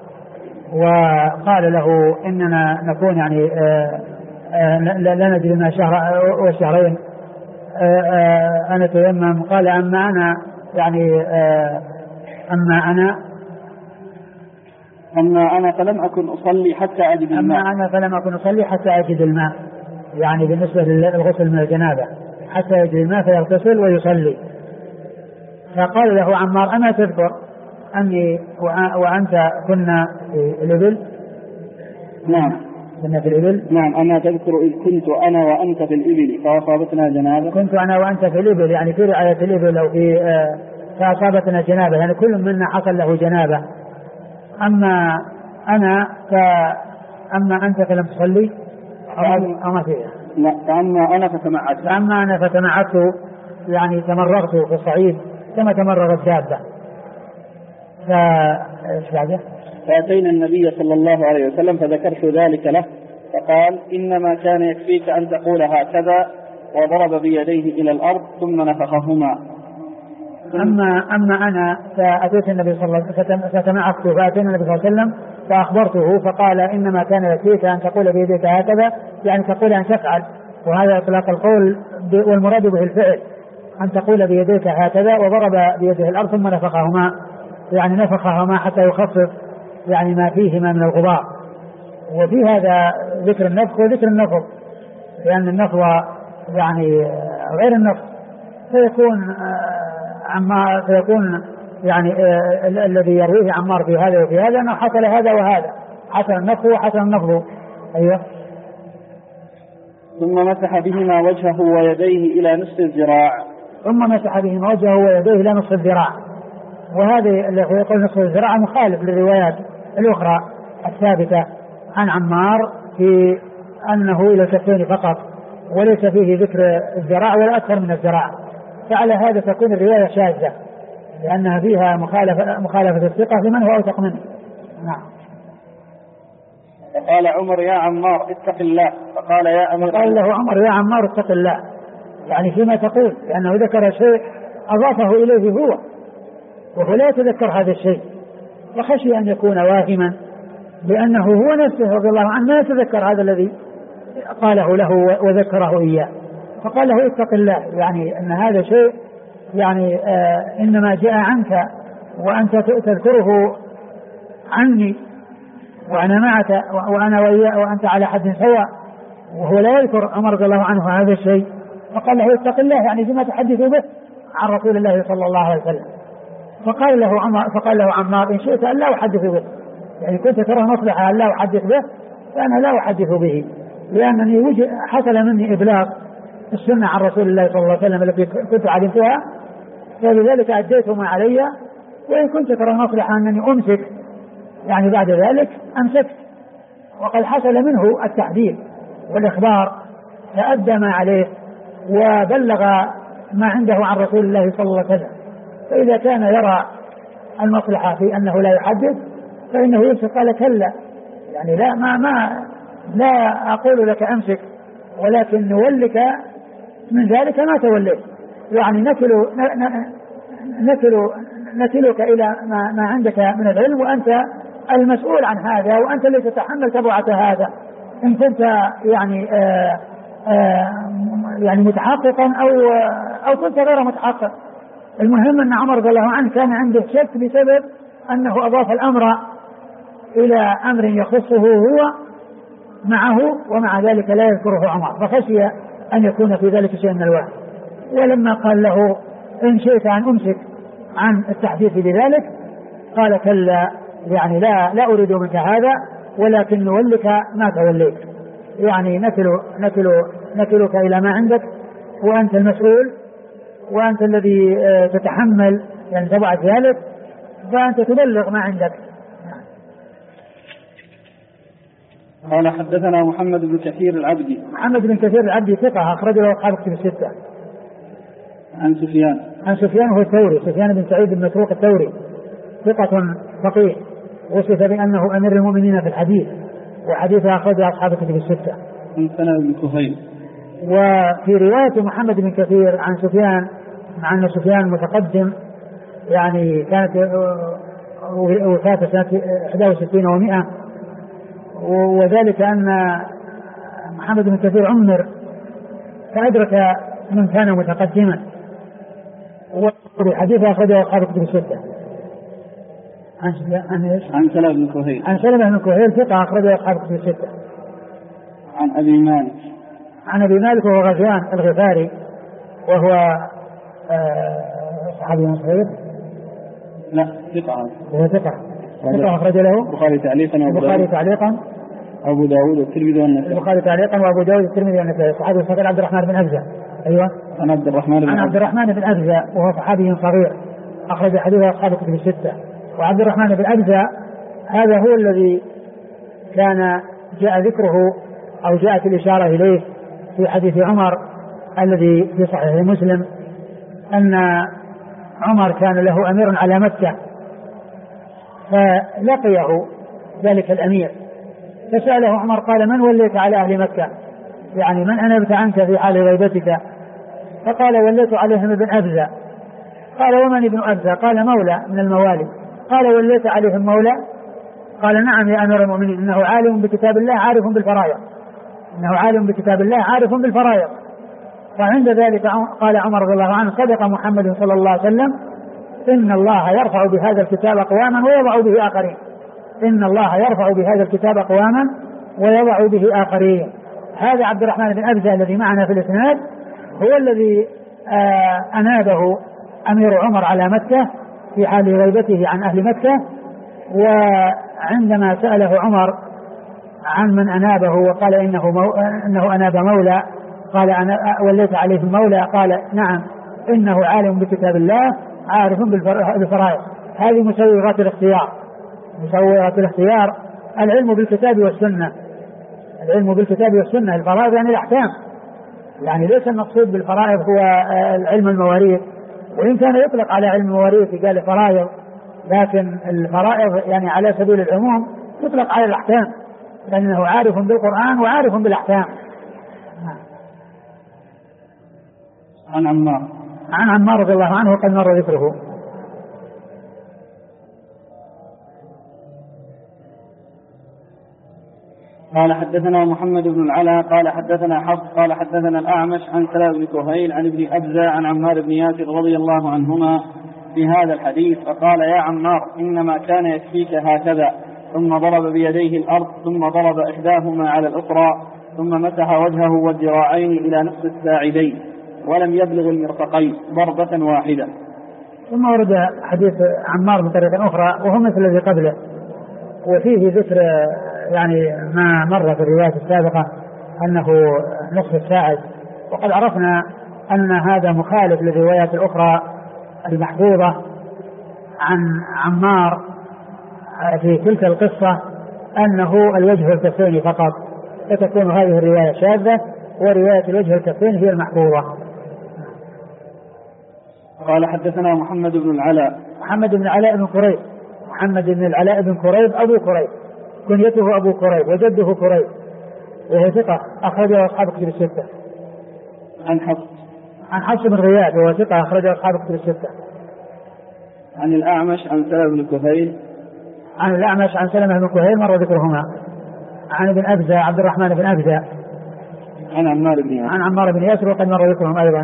وقال له إننا نكون يعني لا ندري ما شهر وشهرين أنا تيمم. قال أما أنا يعني أما أنا فلم أكن أصلي حتى أجد الماء. أما أنا فلم أكن أصلي حتى أجد الماء، يعني بالنسبة للغسل من الجنابة حتى يجد الماء فيغتسل ويصلي. فقال له عمار أما تذكر أني وأنت كنا في الإبل؟ نعم كنا في الإبل. نعم. أما تذكر إذ كنت أنا وأنت في الإبل فأصابتنا جنابة. كنت أنا وأنت في الإبل يعني في رعاية الإبل أو في فأصابتنا جنابة، يعني كل منا حصل له جنابة. أما أنت فلم تصلي أو ما فيها. لا فأما أنا فتمعكت يعني تمرغت في الصعيد كما تمرغ الدابة. فأتينا النبي صلى الله عليه وسلم فذكرت ذلك له، فقال إنما كان يكفيك أن تقول هكذا، وضرب بيديه إلى الأرض ثم نفخهما. أما أنا فأتيت النبي صلى الله عليه وسلم فتمعكت فأتينا النبي صلى الله عليه وسلم فأخبرته فقال إنما كان يكفيك أن تقول بيديك هكذا، يعني تقول أن تفعل، وهذا إطلاق القول والمراد به الفعل، أن تقول بيديك هكذا وضرب بيده الأرض ثم نفخهما، يعني نفخهما حتى يخفف يعني ما فيهما من الغبار. وفي هذا ذكر النفخ وذكر النفض، لأن النفض يعني غير النفخ فيكون يعني الذي يرويه عمار في هذا وفي هذا أنه حصل هذا وهذا، حصل النفخ وحصل النفض. أيوة. ثم مسح بهما وجهه ويديه إلى نصف الذراع. ثم مسح بهما وجهه ويديه إلى نصف الذراع، وهذه اللي يقول نصف الذراع مخالف للروايات الأخرى الثابتة عن عمار في أنه إلى الكفين فقط، وليس فيه ذكر الذراع ولا أكثر من الذراع، فعلى هذا تكون الرواية شاذة لأنها فيها مخالفة الثقة لمن هو أوثق منه. نعم. فقال عمر يا عمار اتق الله. فقال يا أمير قال له عمر يا عمار اتق الله، يعني فيما تقول، لأنه ذكر شيء أضافه إليه هو وهو لا يتذكر هذا الشيء، وخشي أن يكون واهما لأنه هو نفسه رضي الله عنه ما يتذكر هذا الذي قاله له وذكره إياه. فقال له اتق الله، يعني أن هذا شيء يعني إنما جاء عنك وأنت تذكره عني وأنا معك وأنا وإياه وأنت على حد سواء، وهو لا يذكر عمر رضي الله عنه هذا الشيء. فقال له اتق الله، يعني فيما تحدث به عن رسول الله صلى الله عليه وسلم. فقال له عمار إن شئت أن لا أحدث به، يعني كنت ترى مصلحة أن لا أحدث به فأنا لا أحدث به، لأنني حصل مني إبلاغ السنة عن رسول الله صلى الله عليه وسلم التي كنت علمتها، فلذلك أديت ما علي، وإن كنت ترى مصلحة أنني أمسك يعني بعد ذلك أمسكت، وقد حصل منه التحديث والإخبار فأدى ما عليه وبلغ ما عنده عن رسول الله صلى الله عليه وسلم. فإذا كان يرى المصلحة في أنه لا يحدث فإنه يمسك. قال كلا، يعني لا أقول لك أمسك، ولكن نولك من ذلك ما توليت، يعني نكلك إلى ما عندك من العلم، وأنت المسؤول عن هذا وأنت الذي تتحمل تبعة هذا إن كنت يعني متحققا أو كنت غير متحقق. المهم أن عمر رضي الله عنه كان عنده شك بسبب أنه أضاف الأمر إلى أمر يخصه هو معه، ومع ذلك لا يذكره عمر، فخشي أن يكون في ذلك شيء من الوهم. ولما قال له إن شئت أن أمسك عن التحديث بذلك قال كلا، يعني لا أريد منك هذا، ولكن نولك ما توليت، يعني نكلك إلى ما عندك وأنت المسؤول وأنت الذي تتحمل يعني تبعت ذلك، فأنت تبلغ ما عندك. قال حدثنا محمد بن كثير العبدي. محمد بن كثير العبدي ثقة أخرج له أصحاب الكتب الستة. عن سفيان هو الثوري، سفيان بن سعيد بن مسروق الثوري، ثقة فقيه، وصف بأنه أمير المؤمنين في الحديث، وحديثه أخرج أصحاب الكتب الستة. عن سلمة بن كهيل. وفي رواية محمد بن كثير عن سفيان مع أن سفيان متقدم، يعني كانت وفاته سنة 61 و100، وذلك أن محمد بن كثير عمر فأدرك من كان متقدما، وحديثه أخرجه أصحاب الكتب الستة. عن سلمة بن كهيل. عن سلمة بن كهيل ثقة أخرجه أصحاب الكتب الستة. عن أبي مالك. عن أبي مالك وهو غزوان الغفاري، وهو صحابي صغير. لا ثقة. هو ثقة أخرج له البخاري تعليقا أبو داود والترمذي والنسائي. البخاري تعليقا وأبو داود والترمذي والنسائي. صحابي صغير عبد الرحمن بن أبزة. أيوة. عن عبد الرحمن بن أبزة وهو صحابي صغير أخرج حديثه أصحاب الكتب الستة. وعبد الرحمن بن أبزة هذا هو الذي كان جاء ذكره أو جاءت الإشارة إليه في حديث عمر الذي في صحيح مسلم، أن عمر كان له أمير على مكة، فلقيه ذلك الأمير فسأله عمر قال من وليت على أهل مكة، يعني من أنبت عنك في حال غيبتك؟ فقال وليت عليهم ابن أبزة. قال ومن ابن أبزة؟ قال مولى من الموالي. قال وليت عليهم مولى؟ قال نعم يا أمير المؤمنين، إنه عالم بكتاب الله عارف بالفرائض. وعند ذلك قال عمر رضي الله عنه صدق محمد صلى الله عليه وسلم، إن الله يرفع بهذا الكتاب أقواما ويضع به آخرين. ويضع به آخرين. هذا عبد الرحمن بن أبزة الذي معنا في الإسناد هو الذي أنابه أمير عمر على مكة في حال غيبته عن أهل مكة، وعندما سأله عمر عن من أنابه وقال إنه أناب مولى، قال أنا وليت عليه مولى، قال نعم إنه عالم بكتاب الله عارف بالفرائض. هذه مسوغات الاختيار، العلم بالكتاب والسنة. الفرائض يعني الأحكام، يعني ليس المقصود بالفرائض هو العلم المواريث، وإن كان يطلق على علم المواريث قال فرائض، لكن الفرائض يعني على سبيل العموم يطلق على الأحكام، لأنه عارف بالقرآن وعارف بالأحكام، عن عمار. عن عمار رضي الله عنه قد مر ذكره. قال حدثنا محمد بن العلاء قال حدثنا حفص قال حدثنا الأعمش عن سلام بن كهيل عن ابن أبزة عن عمار بن ياسر رضي الله عنهما في هذا الحديث فقال يا عمار إنما كان يكفيك هكذا، ثم ضرب بيديه الأرض ثم ضرب إحداهما على الأخرى ثم مسح وجهه والذراعين إلى نصف الساعدين ولم يبلغ المرفقين ضربة واحدة. ثم ورد حديث عمار بطريقة أخرى وهو مثل الذي قبله، وفيه ذكر يعني ما مر في الروايات السابقة أنه نصف الساعد، وقد عرفنا أن هذا مخالف للروايات الأخرى المحفوظة عن عمار في تلك القصة أنه الوجه والكفين فقط، فتكون هذه الرواية شاذة ورواية الوجه والكفين هي المحفوظة. قال حدثنا محمد بن العلاء. محمد بن العلاء بن كريب، محمد بن العلاء بن كريب أبو كريب، كنيته أبو كريب وجده كريب، وهو ثقة أخرجه أصحاب كتب الستة. عن حفص بن غياث وهو ثقة أخرجه أصحاب كتب الستة. عن الأعمش عن سلمة بن كهيل. عن الأعمش عن سلمة بن كهيل مر ذكرهما. عن ابن أبزة عبد الرحمن بن أبزة. عن عمار بن ياسر. عن عمار بن ياسر وقد مر ذكرهم أيضا.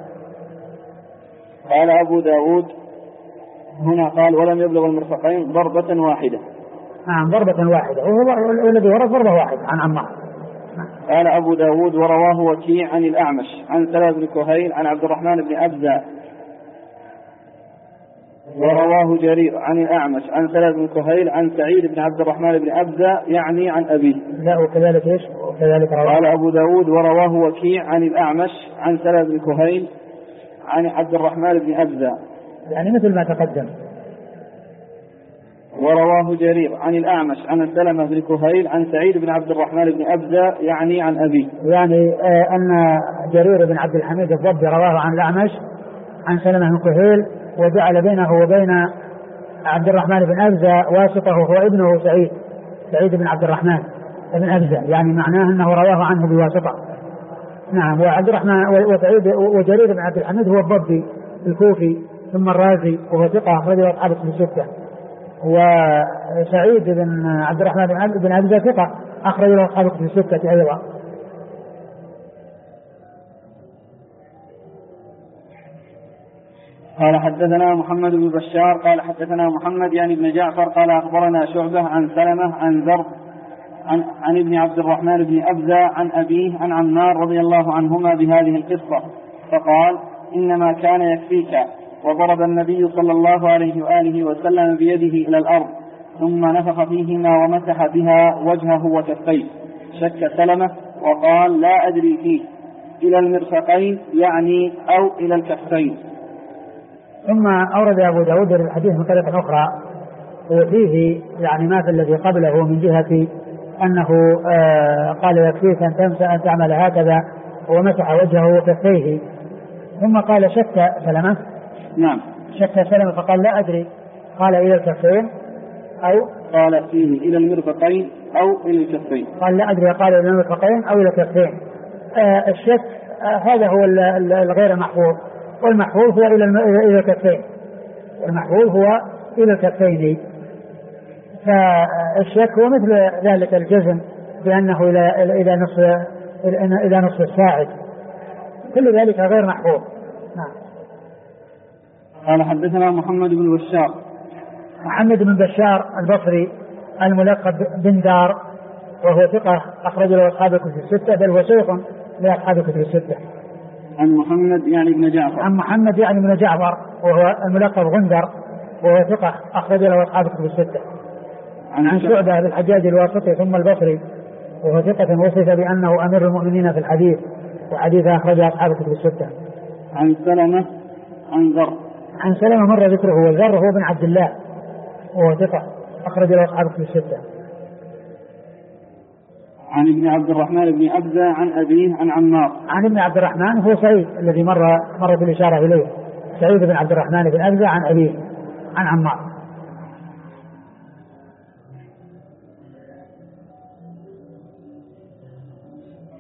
قال أبو داود هنا قال ولم يبلغ المرفقين ضربة واحدة. نعم ضربة واحدة، وهو الذي ورد ضربة واحدة عن عمار. قال أبو داود ورواه وكيع عن الأعمش عن سلمة بن كهيل عن عبد الرحمن بن أبزة، ورواه جرير عن الأعمش عن سلمة بن كهيل عن سعيد بن عبد الرحمن بن أبزة يعني عن أبيه. لا وكذلك إيش؟ وكذلك قال أبو داود ورواه وكيع عن الأعمش عن سلمة بن كهيل عن عبد الرحمن بن أبزة يعني مثل ما تقدم. ورواه جرير عن الأعمش عن سلمة بن كهيل عن سعيد بن عبد الرحمن بن أبزة يعني عن أبيه. يعني أن جرير بن عبد الحميد الضبي رواه عن الأعمش عن سلمة بن كهيل وجعل بينه وبين عبد الرحمن بن أبزة واسطه هو ابنه سعيد بن عبد الرحمن بن أبزة، يعني معناه أنه رواه عنه بواسطة. نعم. وعبد الرحمن وسعيد وجرير بن عبد الحميد هو الضبي الكوفي ثم الرازي وهو ثقة أخرجه أصحاب الكتب الستة، وسعيد بن عبد الرحمن بن أبزة ثقة أخرجه أصحاب الكتب الستة أيضا. قال حدثنا محمد بن بشار قال حدثنا محمد يعني بن جعفر قال أخبرنا شعبة عن سلمة عن ذر عن ابن عبد الرحمن بن أبزة عن أبيه عن عمار رضي الله عنهما بهذه القصة فقال إنما كان يكفيك، وضرب النبي صلى الله عليه وآله وسلم بيده إلى الأرض ثم نفخ فيهما ومسح بها وجهه وكفيه. شك سلمة وقال لا أدري فيه إلى المرفقين يعني أو إلى الكفين. ثم أورد أبو داود الحديث من طريقة أخرى وفيه يعني ما في الذي قبله من جهة أنه قال يكفيك أن تعمل هكذا ومسح وجهه وكفيه، ثم قال شك سلمة. نعم شك سلمة فقال لا أدري، قال إلى الكفين أو قال فيه إلى المرفقين أو إلى الكفين، قال لا أدري قال إلى المرفقين أو إلى الكفين. الشك هذا هو الغير محفوظ، والمحفوظ هو إلى الكفين، والمحفوظ هو إلى الكفين. فالشك هو مثل ذلك الجزم بأنه إلى نصف الساعد، كل ذلك غير محفوظ. نعم. قال حدثنا محمد بن بشار. محمد بن بشار البصري الملقب بن دار وهو ثقة أخرج له أصحاب الكتب الستة، بل هو شيخ لأصحاب الكتب الستة. عن محمد يعني بن جعفر. عن محمد يعني بن جعفر وهو الملقب غندر وهو ثقة أخرج له أصحاب الكتب الستة. عن شعبة بالحجاج الواسطي ثم البصري وهو ثقة وصف بأنه أمير المؤمنين في الحديث، وحديث أخرجه أصحاب الكتب الستة. عن سلمة عن ذر. عن سلمة مر ذكره، وذر هو بن عبد الله وهو ثقة أخرج له أصحاب الكتب الستة. عن ابن عبد الرحمن بن أبزة عن أبيه عن عمار. عن ابن عبد الرحمن هو سعيد الذي مر بالإشارة إليه، سعيد بن عبد الرحمن بن أبزة عن أبيه عن عمار.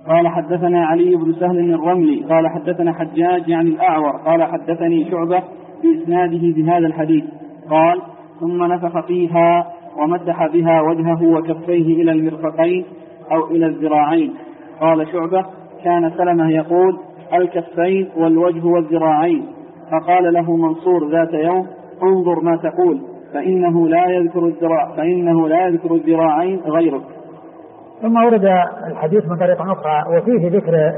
قال حدثنا علي بن سهل الرملي قال حدثنا حجاج يعني الأعور قال حدثني شعبة بإسناده بهذا الحديث قال ثم نفخ فيها ومسح بها وجهه وكفيه إلى المرفقين أو إلى الذراعين. قال شعبة كان سلمة يقول الكفين والوجه والذراعين، فقال له منصور ذات يوم انظر ما تقول فإنه لا يذكر الذراعين غيرك. ثم ورد الحديث من طريقة أخرى وفيه ذكر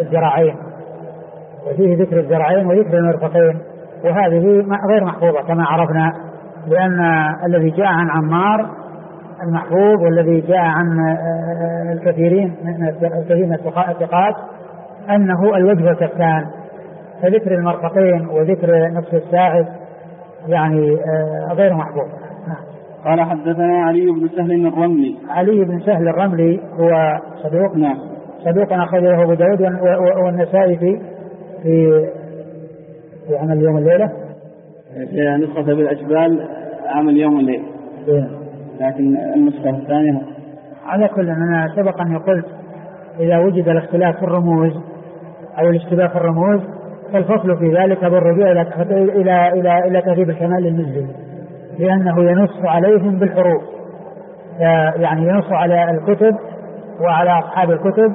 الذراعين وذكر المرفقين، وهذه غير محفوظة كما عرفنا، لأن الذي جاء عن عمار المحفوظ والذي جاء عن الكثيرين من الثقات أنه الوجه والكفان، فذكر المرفقين وذكر نصف الساعد يعني غير محفوظ. قال حدثنا علي بن سهل الرملي. علي بن سهل الرملي هو صدوق، نعم، صدوق أخرجه أبو داود والنسائي في عمل يوم الليلة، في نسخة بالأجبال عمل يوم الليل، لكن النسخة الثانية. على كل أنا سبق أن قلت إذا وجد الاختلاف في الرموز أو الاشتباه في الرموز فالفصل في ذلك بالرجوع إلى تهذيب الكمال للمزي، لأنه ينص عليهم بالحروف، يعني ينص على الكتب وعلى أصحاب الكتب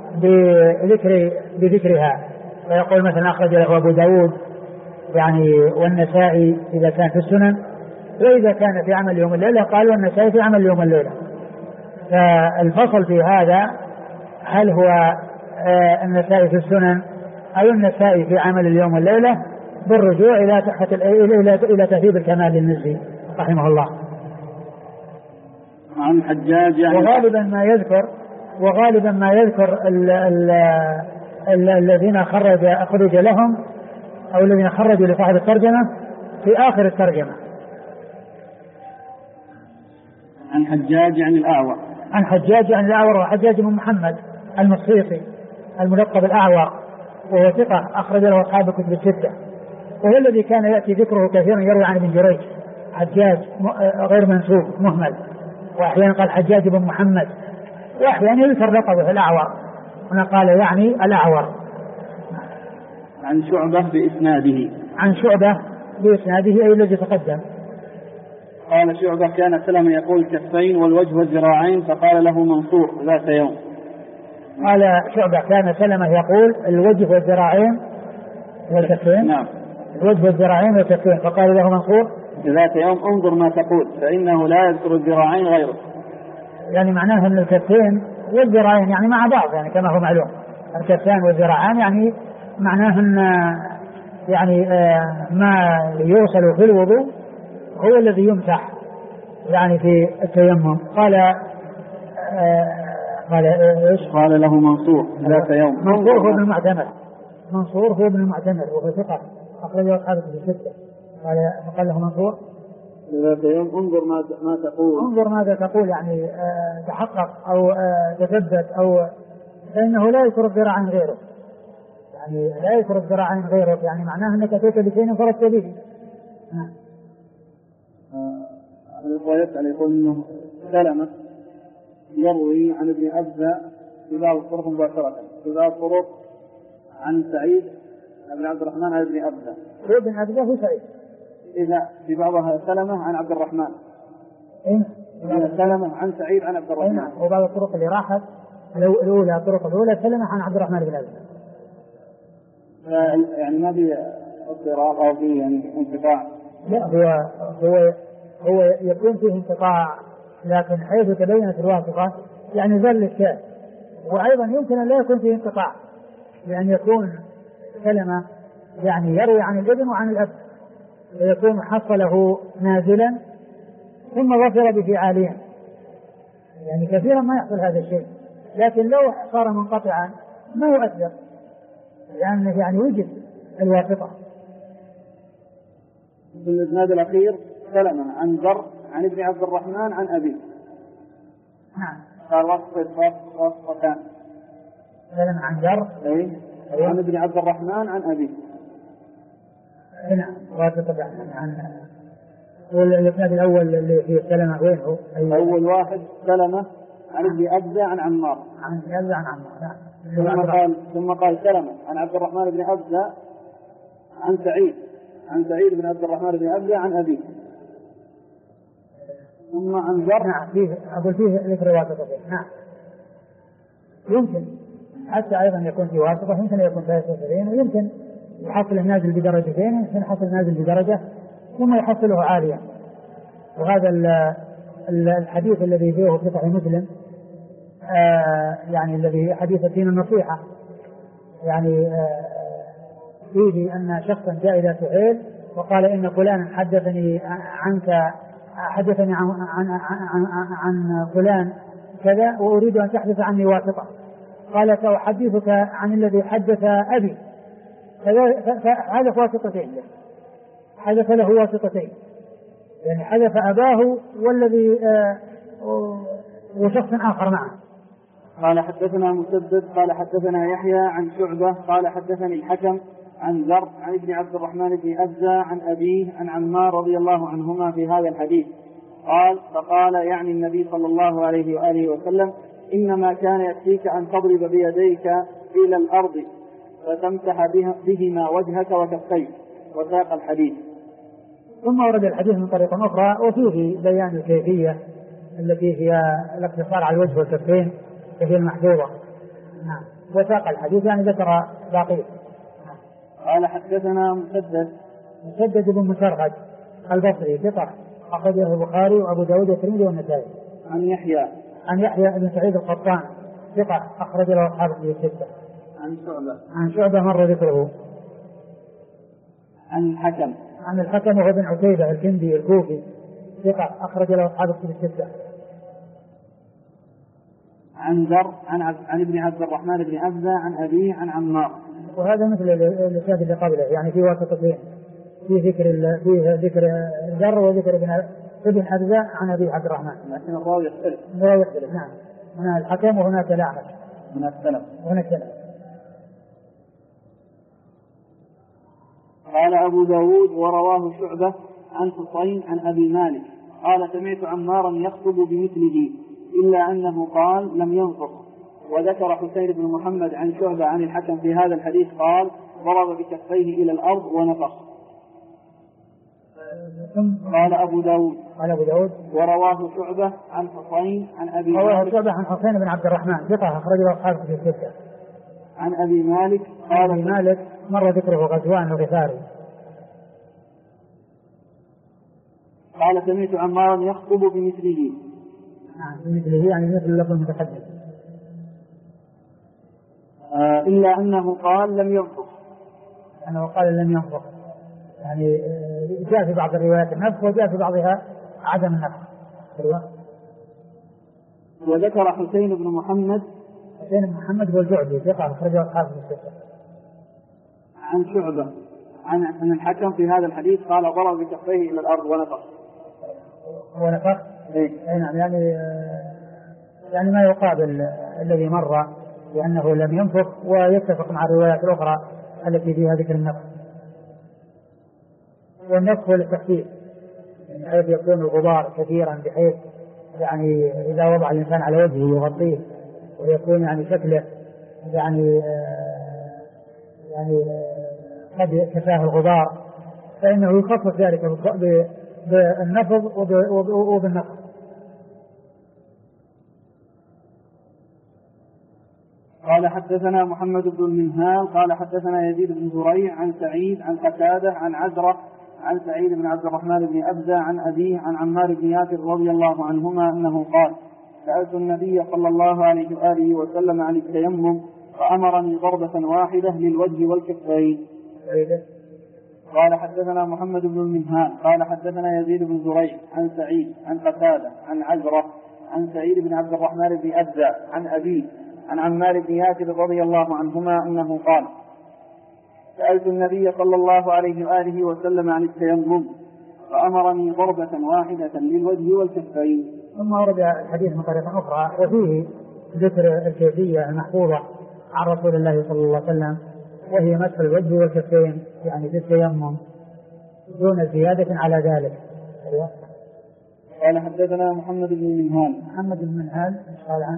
بذكرها، فيقول مثلا أخرج له أبو داود يعني والنسائي إذا كان في السنن، وإذا كان في عمل يوم الليلة قال والنسائي في عمل يوم الليلة. فالفصل في هذا هل هو النسائي في السنن أو النسائي في عمل اليوم والليلة بالرجوع إلى تهذيب الكمال للمزي رحمه الله. عن حجاج يعني وغالبا ما يذكر الذين أخرج لهم أو الذين خرجوا لصاحب الترجمة في آخر الترجمة. عن حجاج يعني الأعور. عن حجاج يعني الأعور وحجاج بن محمد المصيصي الملقب الأعور، وهو ثقة أخرج له أصحاب الكتب الستة، وهو الذي كان يأتي ذكره كثيرا يروي عن ابن جريج حجاج غير منسوب مهمل، وأحيانا قال حجاج بن محمد، وأحيانا يذكر لقبه الأعور، هنا قال يعني الأعور. عن شعبة بإسناده. عن شعبة بإسناده أي الذي تقدم. قال شعبة كان سلمة يقول كفين والوجه والذراعين، فقال له منصور ذات يوم. قال شعبة كان سلمة يقول الوجه والذراعين والكفين. نعم. الوجه والذراعين والكفين، فقال له منصور ذات يوم انظر ما تقول فإنه لا يذكر الذراعين غيره. يعني معناه أن الكفين والذراعين يعني مع بعض، يعني كما هو معلوم الكفان والذراعان يعني معناه أن يعني ما يوصل في الوضوء هو الذي يمسح يعني في التيمم. قال إيش؟ قال له منصور ذات يوم. منصور هو ابن المعتمر وهو ثقة أخرجه أصحاب الستة. قال له منصور ذات يوم انظر ماذا تقول يعني تحقق أو تثبت، أو فإنه لا يذكر الذراعين غيره، يعني لا يذكر الذراعين غيره يعني معناه أنك أتيت بشيء انفردت به. الرواية يقول أنه سلمة يروي عن ابن أبزة في بعض الطرق مباشرة، في بعض الطرق عن سعيد بن عبد الرحمن عن ابن أبزة. ابن أبزة هو سعيد. إذا في بعضها سلمة عن عبد الرحمن. سلمة عن سعيد عن عبد الرحمن. وبعض الطرق اللي راحت الطرق الأولى سلمة عن عبد الرحمن بن أبزة. يعني ما في اضطراب أو في يعني انقطاع. لا هو يكون فيه انقطاع، لكن حيث تبينت الواسطة يعني ذل الشيء. وأيضا يمكن أن لا يكون فيه انقطاع، لأن يكون سلمة يعني يروي عن الابن وعن الأب، ويكون حصله نازلا ثم ظفر به عاليا، يعني كثيرا ما يحصل هذا الشيء. لكن لو صار منقطعا ما يؤثر، لأنه يعني وجد الواسطة. بالإسناد الأخير سلمة عن زر عن ابن عبد الرحمن عن أبيه. نعم. قال وصفتان. سلمة عن زر. عن ابن عبد الرحمن عن أبيه. نعم. واسطة عن والإسناد الأول اللي فيه سلمة وين هو؟ أول واحد سلمة عن ابن أبزة عن عمار. عن أبزة عن عمار. ثم قال سلمة عن عبد الرحمن بن أبزة عن سعيد بن عبد الرحمن بن أبزة عن أبيه، ثم عن زر. نعم أقول فيه ذكر واسطة. نعم يمكن حتى أيضا يكون في واسطة، يمكن يكون فيها سفرين، ويمكن يحصل نازل بدرجتين، يمكن يحصل نازل بدرجة ثم يحصله عاليا. وهذا الحديث الذي فيه في صحيح مسلم يعني الذي حديث الدين النصيحة، يعني فيه أن شخصا جاء إلى سهيل وقال إن فلان حدثني عن فلان كذا وأريد أن تحدث عني واسطة. قال سأحدثك عن الذي حدث أبي، فحدث واسطتين له، حدث له واسطتين، يعني حدث أباه والذي وشخص آخر معه. قال حدثنا مسدد قال حدثنا يحيى عن شعبة قال حدثني الحكم عن زر عن ابن عبد الرحمن بن أبزة عن أبيه عن عمار رضي الله عنهما في هذا الحديث. فقال يعني النبي صلى الله عليه وآله وسلم: إنما كان يكفيك أن تضرب بيديك إلى الأرض فتمسح بهما وجهك وكفيك، وساق الحديث. ثم ورد الحديث من طريق أخرى وفيه بيان الكيفية التي هي الاقتصار على الوجه والكفين كيفية المحفوظة. نعم. وساق الحديث يعني ذكر باقيه. قال حدثنا مسدد بن مسرهد البصري ثقة أخرجه البخاري وأبو داود والترمذي والنسائي. عن يحيى بن سعيد القطان ثقة أخرج له أصحاب الكتب الستة. عن شعبة مر ذكره. عن الحكم وهو بن عتيبة الكندي الكوفي ثقة أخرج له أصحاب الكتب الستة. عن زر عن ابن عبد الرحمن بن أبزة عن أبيه عن عمار. وهذا مثل الإسناد اللي قبله، يعني في واسطتين، في ذكر زر وذكر ابن أبزة عن أبي عبد الرحمن، لكن الراوي يختلف. نعم، هنا الحكم وهناك الأعمش هناك السلف. قال أبو داود ورواه شعبة عن حسين عن أبي مالك قال: سمعت عمارا يخطب بمثله إلا أنه قال لم ينفق. وذكر حسين بن محمد عن شعبة عن الحكم في هذا الحديث قال: ضرب بكفيه إلى الأرض ونفخ. قال أبو داود ورواه شعبة عن حسين عن أبي مالك. شعبة عن حسين بن عبد الرحمن ثقة أخرجه أصحاب الكتب الستة. عن أبي مالك قال أبي مالك مر ذكره غزوان الغفاري. قال: سمعت عمارا يخطب بمثله. نعم، بمثله يعني مثل اللفظ المتقدم. إلا أنه قال لم ينفق. أنه قال لم ينفق، يعني جاء في بعض الروايات النفق وجاء في بعضها عدم النفق. وذكر حسين بن محمد هو الجعدي ثقة أخرجه أصحاب الستة. عن شعبة عن الحكم في هذا الحديث قال: ضرب بكفيه إلى الأرض ونفخ. نعم، يعني ما يقابل الذي مر لأنه لم ينفق، ويتفق مع الروايات الأخرى التي فيها ذكر النفخ. والنفخ هو التخفيف، يعني حيث يكون الغبار كثيرا بحيث يعني إذا وضع الإنسان على وجهه يغطيه ويكون يعني شكله يعني قد كفاه الغبار، فإنه يخفف ذلك بالنفض وبالنفخ. قال حدثنا محمد بن المنهال قال حدثنا يزيد بن زريع عن سعيد عن قتادة عن عزرة عن سعيد بن عبد الرحمن بن أبزة عن أبيه عن عمار بن ياسر رضي الله عنهما أنه قال: سألت النبي صلى الله عليه وآله وسلم عن التيمم فأمرني ضربة واحدة للوجه والكفين. قال حدثنا محمد بن المنهال قال حدثنا يزيد بن زريع عن سعيد عن قتادة عن عزرة عن سعيد بن عبد الرحمن بن أبزة عن أبيه عن عمار بن ياسر رضي الله عنهما أنه قال: سألت النبي صلى الله عليه وآله وسلم عن التيمم فأمرني ضربة واحدة للوجه والكفين. ثم ورد الحديث من طريقة أخرى وفيه ذكر الكيفية المحفوظة عن رسول الله صلى الله عليه وسلم، وهي مسح الوجه والكفين يعني في التيمم دون زيادة على ذلك. قال حدثنا محمد بن المنهال قال عنه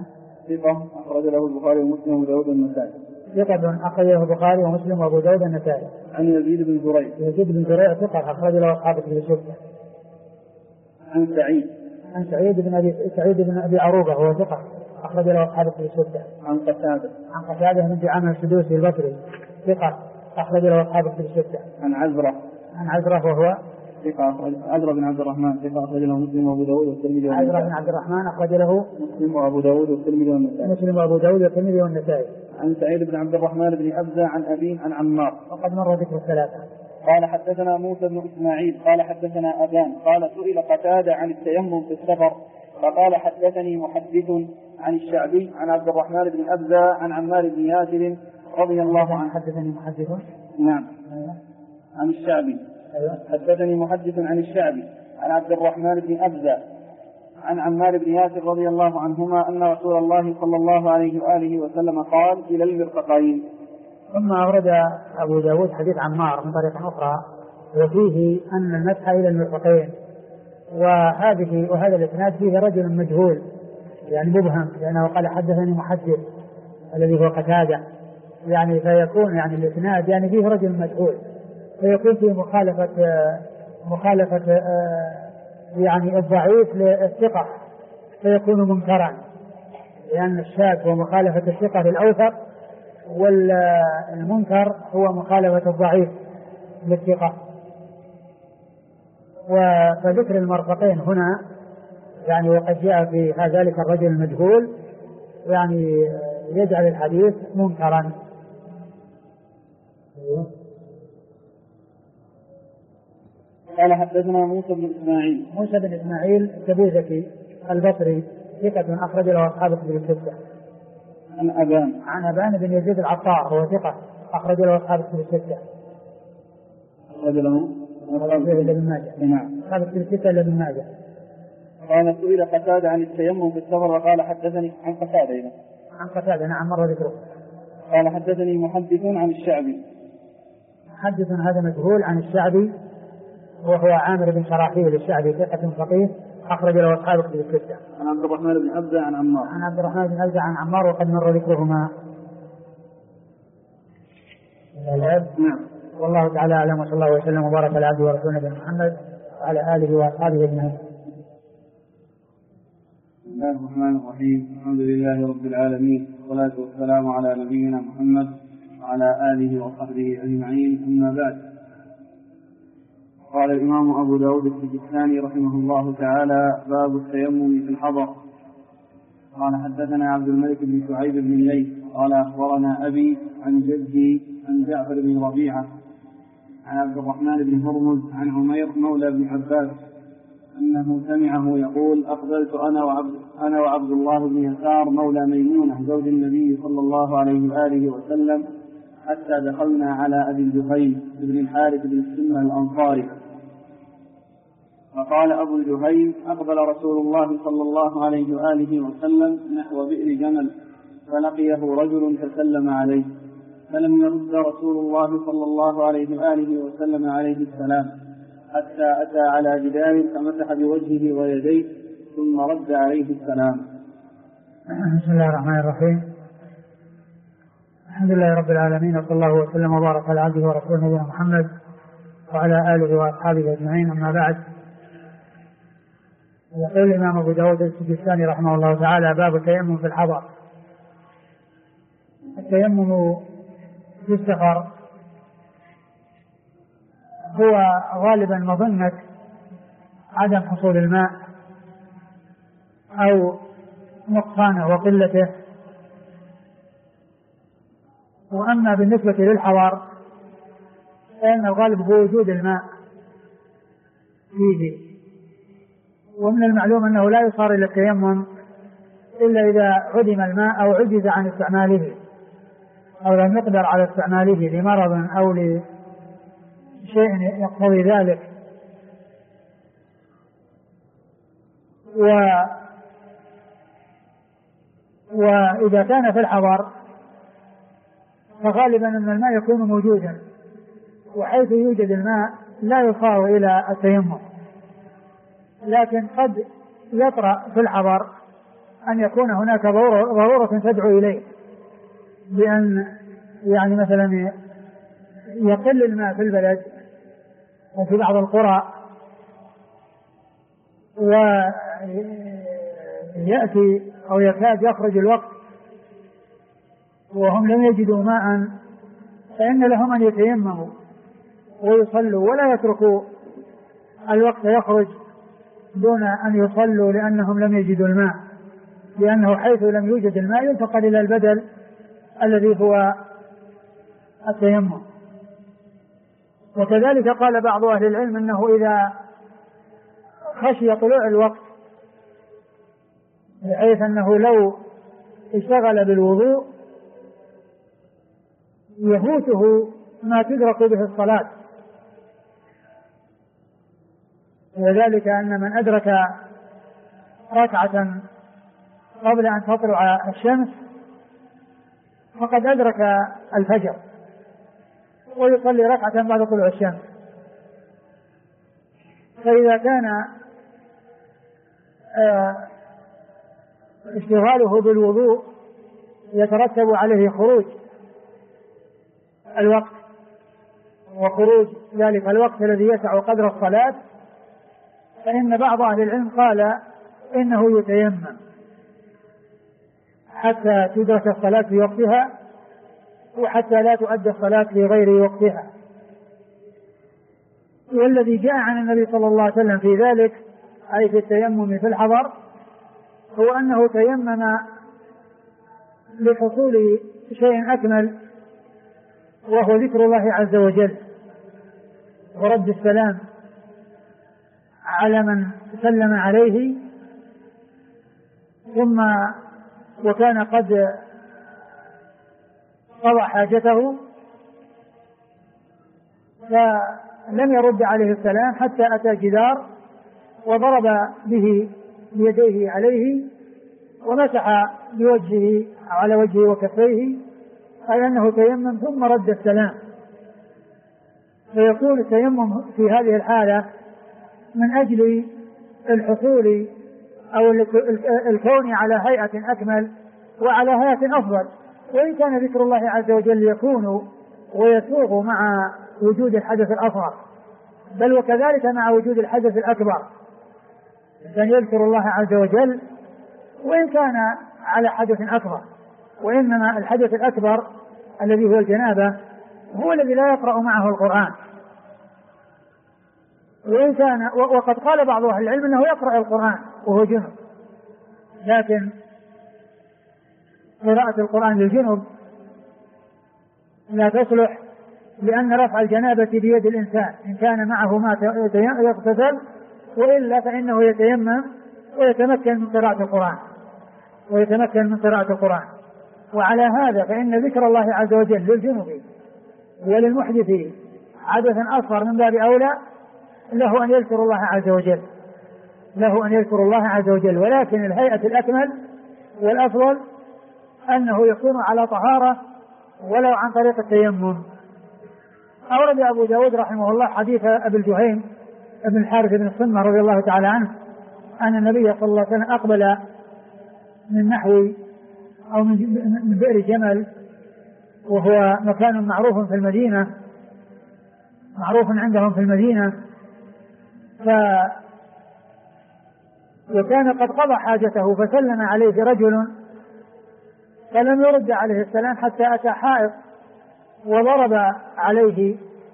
ثقة أخرج له البخاري ومسلم وأبو داود والنسائي. ثقة أخرجه البخاري ومسلم وأبو داود والنسائي. عن يزيد بن زريع. يزيد بن زريع ثقة أخرج له أصحاب الكتب الستة. عن سعيد. عن سعيد بن أبي عروبة وهو ثقة أخرج له أصحاب الكتب الستة. عن قتادة. عن قتادة بن دعامة السدوسي البصري ثقة أخرج له أصحاب الكتب الستة. عن عزرة. عن عزرة وهو ثقة عزرة بن عبد الرحمن ثقة أخرج له مسلم وأبو داود والترمذي والنسائي. عزرة بن عبد الرحمن أخرج له مسلم وأبو داود والترمذي والنسائي. مسلم وأبو داود والترمذي والنسائي. عن سعيد بن عبد الرحمن بن أبزة عن أبيه عن عمار. وقد مر ذكر الثلاثة. قال حدثنا موسى بن إسماعيل قال حدثنا أبان قال سئل قتادة عن التيمم في السفر فقال حدثني محدث عن الشعبي عن عبد الرحمن بن أبزة عن عمار بن ياسر رضي الله عنه. حدثني محدث. نعم. عن الشعبي. حدثني محدث عن الشعبي عن عبد الرحمن بن أبزة عن عمار بن ياسر رضي الله عنهما أن رسول الله صلى الله عليه وآله وسلم قال إلى المرفقين. ثم أورد أبو داود حديث عمار من طريقة أخرى وفيه أن المسح إلى المرفقين، وهذا الإسناد فيه رجل مجهول يعني مبهم، لأنه قال حدثني محدث الذي هو قتادة، يعني فيكون يعني الإسناد يعني فيه رجل مجهول، فيكون فيه مخالفة يعني الضعيف للثقة، فيكون منكرا، لأن الشاذ هو مخالفة الثقة للأوثق، والمنكر هو مخالفة الضعيف للثقة. فذكر المرفقين هنا يعني وقد جاء في ذلك الرجل المجهول يعني يجعل الحديث منكرا. قال حدثنا موسى بن إسماعيل التبوذكي البصري ثقة أخرج له أصحاب الكتب الستة. عن أبان بن يزيد العطار هو ثقة أخرج له أصحاب الكتب الستة. أخرج له ابن ماجه. نعم. أصحاب الكتب الستة إلا ابن ماجه. قال سئل قتادة عن التيمم في السفر وقال حدثني عن قتادة. عن قتادة نعم مر ذكره. قال حدثني محدث عن الشعبي. محدث هذا مجهول عن الشعبي وهو عامر بن شراحيل الشعبي ثقة فقيه أخرج له أصحاب الكتب الستة. عن عبد الرحمن بن أبزة عن عمار. عن عبد الرحمن بن أبزة عن عمار وقد مر ذكرهما. نعم. والله تعالى أعلم وصلى الله وسلم وبارك على عبده ورسوله نبينا محمد وعلى آله وأصحابه أجمعين. بسم الله الرحمن الرحيم. الحمد لله رب العالمين والصلاة والسلام على نبينا محمد وعلى آله وصحبه أجمعين. أما بعد، قال الإمام أبو داود السجستاني رحمه الله تعالى: باب التيمم في الحضر. قال حدثنا عبد الملك بن شعيب بن الليث قال أخبرنا أبي عن جدي عن جعفر بن ربيعة عن عبد الرحمن بن هرمز عن عمير مولى بن عباس أنه سمعه يقول: أقبلت أنا وعبد الله بن يسار مولى ميمونة زوج النبي صلى الله عليه وآله وسلم حتى دخلنا على أبي الجهيم بن الحارث بن السنة الأنصاري، فقال أبو الجهيم: أقبل رسول الله صلى الله عليه وآله وسلم نحو بئر جمل، فلقيه رجل فسلم عليه، فلم يرد رسول الله صلى الله عليه وآله وسلم عليه السلام حتى أتى على جدار فمسح بوجهه ويديه ثم رد عليه السلام. بسم الله الرحمن الرحيم. الحمد لله رب العالمين وصلى الله وسلم وبارك على عبده ورسوله نبينا محمد وعلى آله وأصحابه أجمعين. أما بعد، يقول الإمام أبو داود السجستاني رحمه الله تعالى: باب التيمم في الحضر. التيمم في السفر هو غالبا مظنة عدم حصول الماء أو نقصانه وقلته، وأما بالنسبة للحضر فإن الغالب هو وجود الماء فيه، ومن المعلوم أنه لا يصار إلى التيمم إلا إذا عدم الماء أو عجز عن استعماله أو لم يقدر على استعماله لمرض أو لشيء يقتضي ذلك. وإذا كان في الحضر فغالبا أن الماء يكون موجودا، وحيث يوجد الماء لا يصار إلى التيمم، لكن قد يطرأ في الحضر أن يكون هناك ضرورة تدعو إليه، بأن يعني مثلا يقل الماء في البلد وفي بعض القرى، ويأتي أو يكاد يخرج الوقت وهم لم يجدوا ماء، فإن لهم أن يتيمموا ويصلوا ولا يتركوا الوقت يخرج دون أن يصلوا لأنهم لم يجدوا الماء، لأنه حيث لم يوجد الماء ينتقل إلى البدل الذي هو التيمم. وكذلك قال بعض أهل العلم أنه إذا خشي طلوع الوقت بحيث أنه لو اشتغل بالوضوء يفوته ما تدرك به الصلاة، وذلك أن من أدرك ركعة قبل أن تطلع الشمس فقد أدرك الفجر، ويصلي ركعة بعد طلوع الشمس. فإذا كان اشتغاله بالوضوء يترتب عليه خروج الوقت وخروج ذلك الوقت الذي يسع قدر الصلاة، فإن بعض أهل العلم قال إنه يتيمم حتى تدرك الصلاة في وقتها وحتى لا تؤدى الصلاة في غير وقتها. والذي جاء عن النبي صلى الله عليه وسلم في ذلك أي في التيمم في الحضر هو أنه تيمم لحصول شيء أكمل وهو ذكر الله عز وجل ورد السلام على من سلم عليه، ثم وكان قد قضى حاجته فلم يرد عليه السلام حتى أتى جدار وضرب به بيديه عليه ومسح بوجهه على وجهه وكفيه، أي أنه تيمم ثم رد السلام. فيكون التيمم في هذه الحالة من أجل الحصول أو الكون على هيئة أكمل وعلى هيئة أفضل، وإن كان ذكر الله عز وجل يكون ويسوغ مع وجود الحدث الأصغر، بل وكذلك مع وجود الحدث الأكبر، كان يذكر الله عز وجل وإن كان على حدث أكبر. وإنما الحدث الأكبر الذي هو الجنابة هو الذي لا يقرأ معه القرآن، وإن كان وقد قال بعض أهل العلم أنه يقرأ القرآن وهو جنب، لكن قراءة القرآن للجنب لا تصلح، لأن رفع الجنابة بيد الإنسان إن كان معه ما يغتسل، وإلا فإنه يتيمم ويتمكن من قراءة القرآن. وعلى هذا فإن ذكر الله عز وجل للجنب وللمحدث حدثا أصغر من باب أولى له أن يذكر الله عز وجل، ولكن الهيئة الأكمل والأفضل أنه يكون على طهارة ولو عن طريق التيمم. أورد أبو داود رحمه الله حديث أبي الجهيم ابن الحارث بن الصمة رضي الله تعالى عنه أن النبي صلى الله عليه وسلم أقبل من نحو أو من بئر جمل، وهو مكان معروف عندهم في المدينة، وكان قد قضى حاجته فسلم عليه رجل فلم يرد عليه السلام حتى أتى حائط وضرب عليه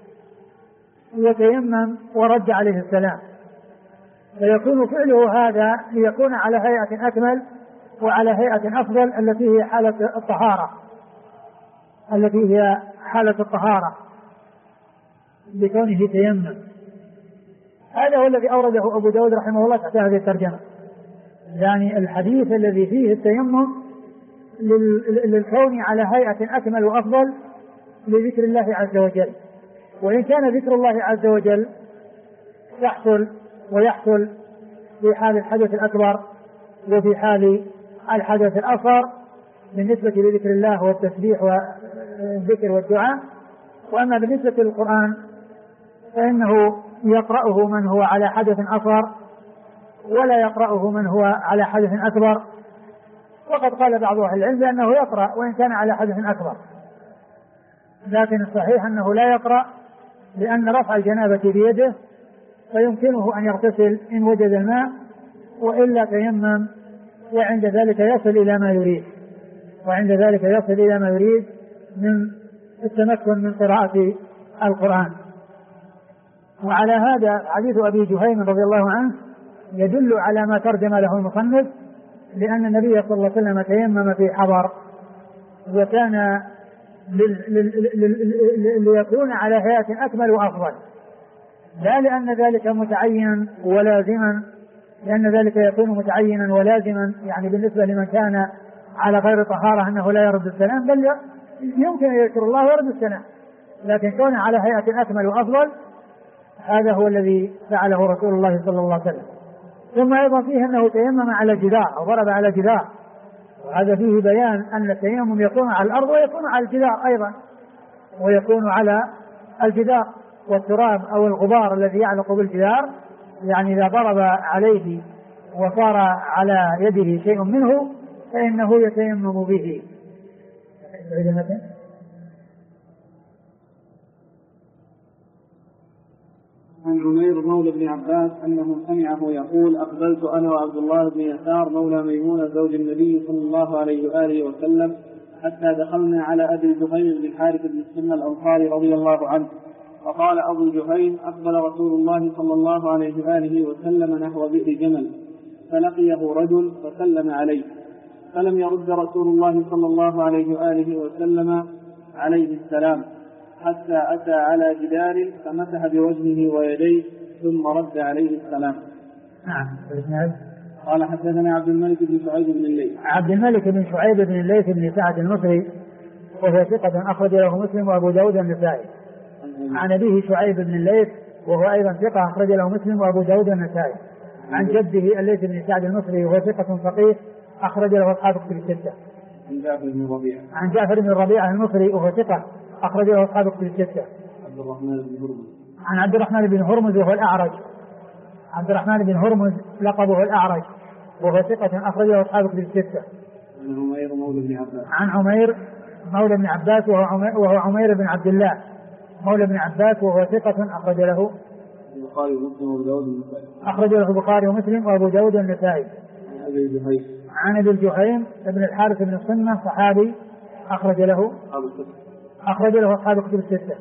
وتيمم ورد عليه السلام. فيكون فعله هذا ليكون على هيئة أكمل وعلى هيئة أفضل التي هي حالة الطهارة بكونه تيمم. هذا هو الذي أورده أبو داود رحمه الله تحت هذه الترجمة، يعني الحديث الذي فيه التيمم للكون على هيئة أكمل وأفضل لذكر الله عز وجل. وإن كان ذكر الله عز وجل يحصل في حال الحدث الأكبر وفي حال الحدث الأصغر بالنسبة لذكر الله والتسبيح والذكر والدعاء. وأما بالنسبة للقرآن فإنه يقرأه من هو على حدث أصغر ولا يقرأه من هو على حدث أكبر، وقد قال بعض أهل العلم بأنه يقرأ وإن كان على حدث أكبر، لكن الصحيح أنه لا يقرأ، لأن رفع الجنابة بيده فيمكنه أن يغتسل إن وجد الماء، وإلا تيمم، وعند ذلك يصل إلى ما يريد من التمكن من قراءة القرآن. وعلى هذا حديث أبي جهيم رضي الله عنه يدل على ما ترجم له المصنف، لأن النبي صلى الله عليه وسلم تيمم في حضر، وكان ليكون على هيئة أكمل وأفضل، لا لأن ذلك متعين ولازما، لأن ذلك يكون متعينا ولازما يعني بالنسبة لمن كان على غير طهارة أنه لا يرد السلام، بل يمكن أن يذكر الله ويرد السلام، لكن كونه على هيئة أكمل وأفضل هذا هو الذي فعله رسول الله صلى الله عليه وسلم. ثم أيضا فيه أنه تيمم على جدار أو ضرب على جدار، وهذا فيه بيان أن التيمم يكون على الأرض ويكون على الجدار أيضا، ويكون على الجدار، والتراب أو الغبار الذي يعلق بالجدار يعني إذا ضرب عليه وصار على يده شيء منه فإنه يتيمم به. عن عمير مولى بن عباس أنه سمعه يقول: أقبلت أنا وعبد الله بن يسار مولى ميمونة زوج النبي صلى الله عليه وآله وسلم حتى دخلنا على أبي جهيم بن حارث بن السنة الأنصاري رضي الله عنه، فقال أبو جهيم: أقبل رسول الله صلى الله عليه وآله وسلم نحو بئر جمل، فلقيه رجل فسلم عليه، فلم يرد رسول الله صلى الله عليه وآله وسلم عليه السلام حتى أتى على جدار فمسح بوجهه ويديه ثم رد عليه السلام. نعم. قال: حدثنا عبد الملك بن شعيب بن الليث. عبد الملك بن شعيب بن الليث بن سعد المصري، وهو ثقة أخرج له مسلم وأبو داود النسائي. عن أبيه شعيب بن الليث وهو أيضا ثقة أخرج له مسلم وأبو داود النسائي. عن جده الليث بن سعد المصري وهو ثقة فقيه أخرج له أصحاب كتب الستة. عن جعفر بن ربيعة المصري وهو ثقة أخرج له أصحاب كتب الستة. عن عبد الرحمن بن هرمز وهو الأعرج. عبد الرحمن بن هرمز لقبه الأعرج وهو ثقة أخرج له أصحاب كتب الستة. عن عمير مولى بن عباس وهو عمير بن عبد الله مولى بن عباس وهو ثقة أخرج له البخاري ومسلم وأبو داود النسائي. عن أبي الجحيم ابن الحارث بن الصنة صحابي أخرج له أصحاب كتب الستة.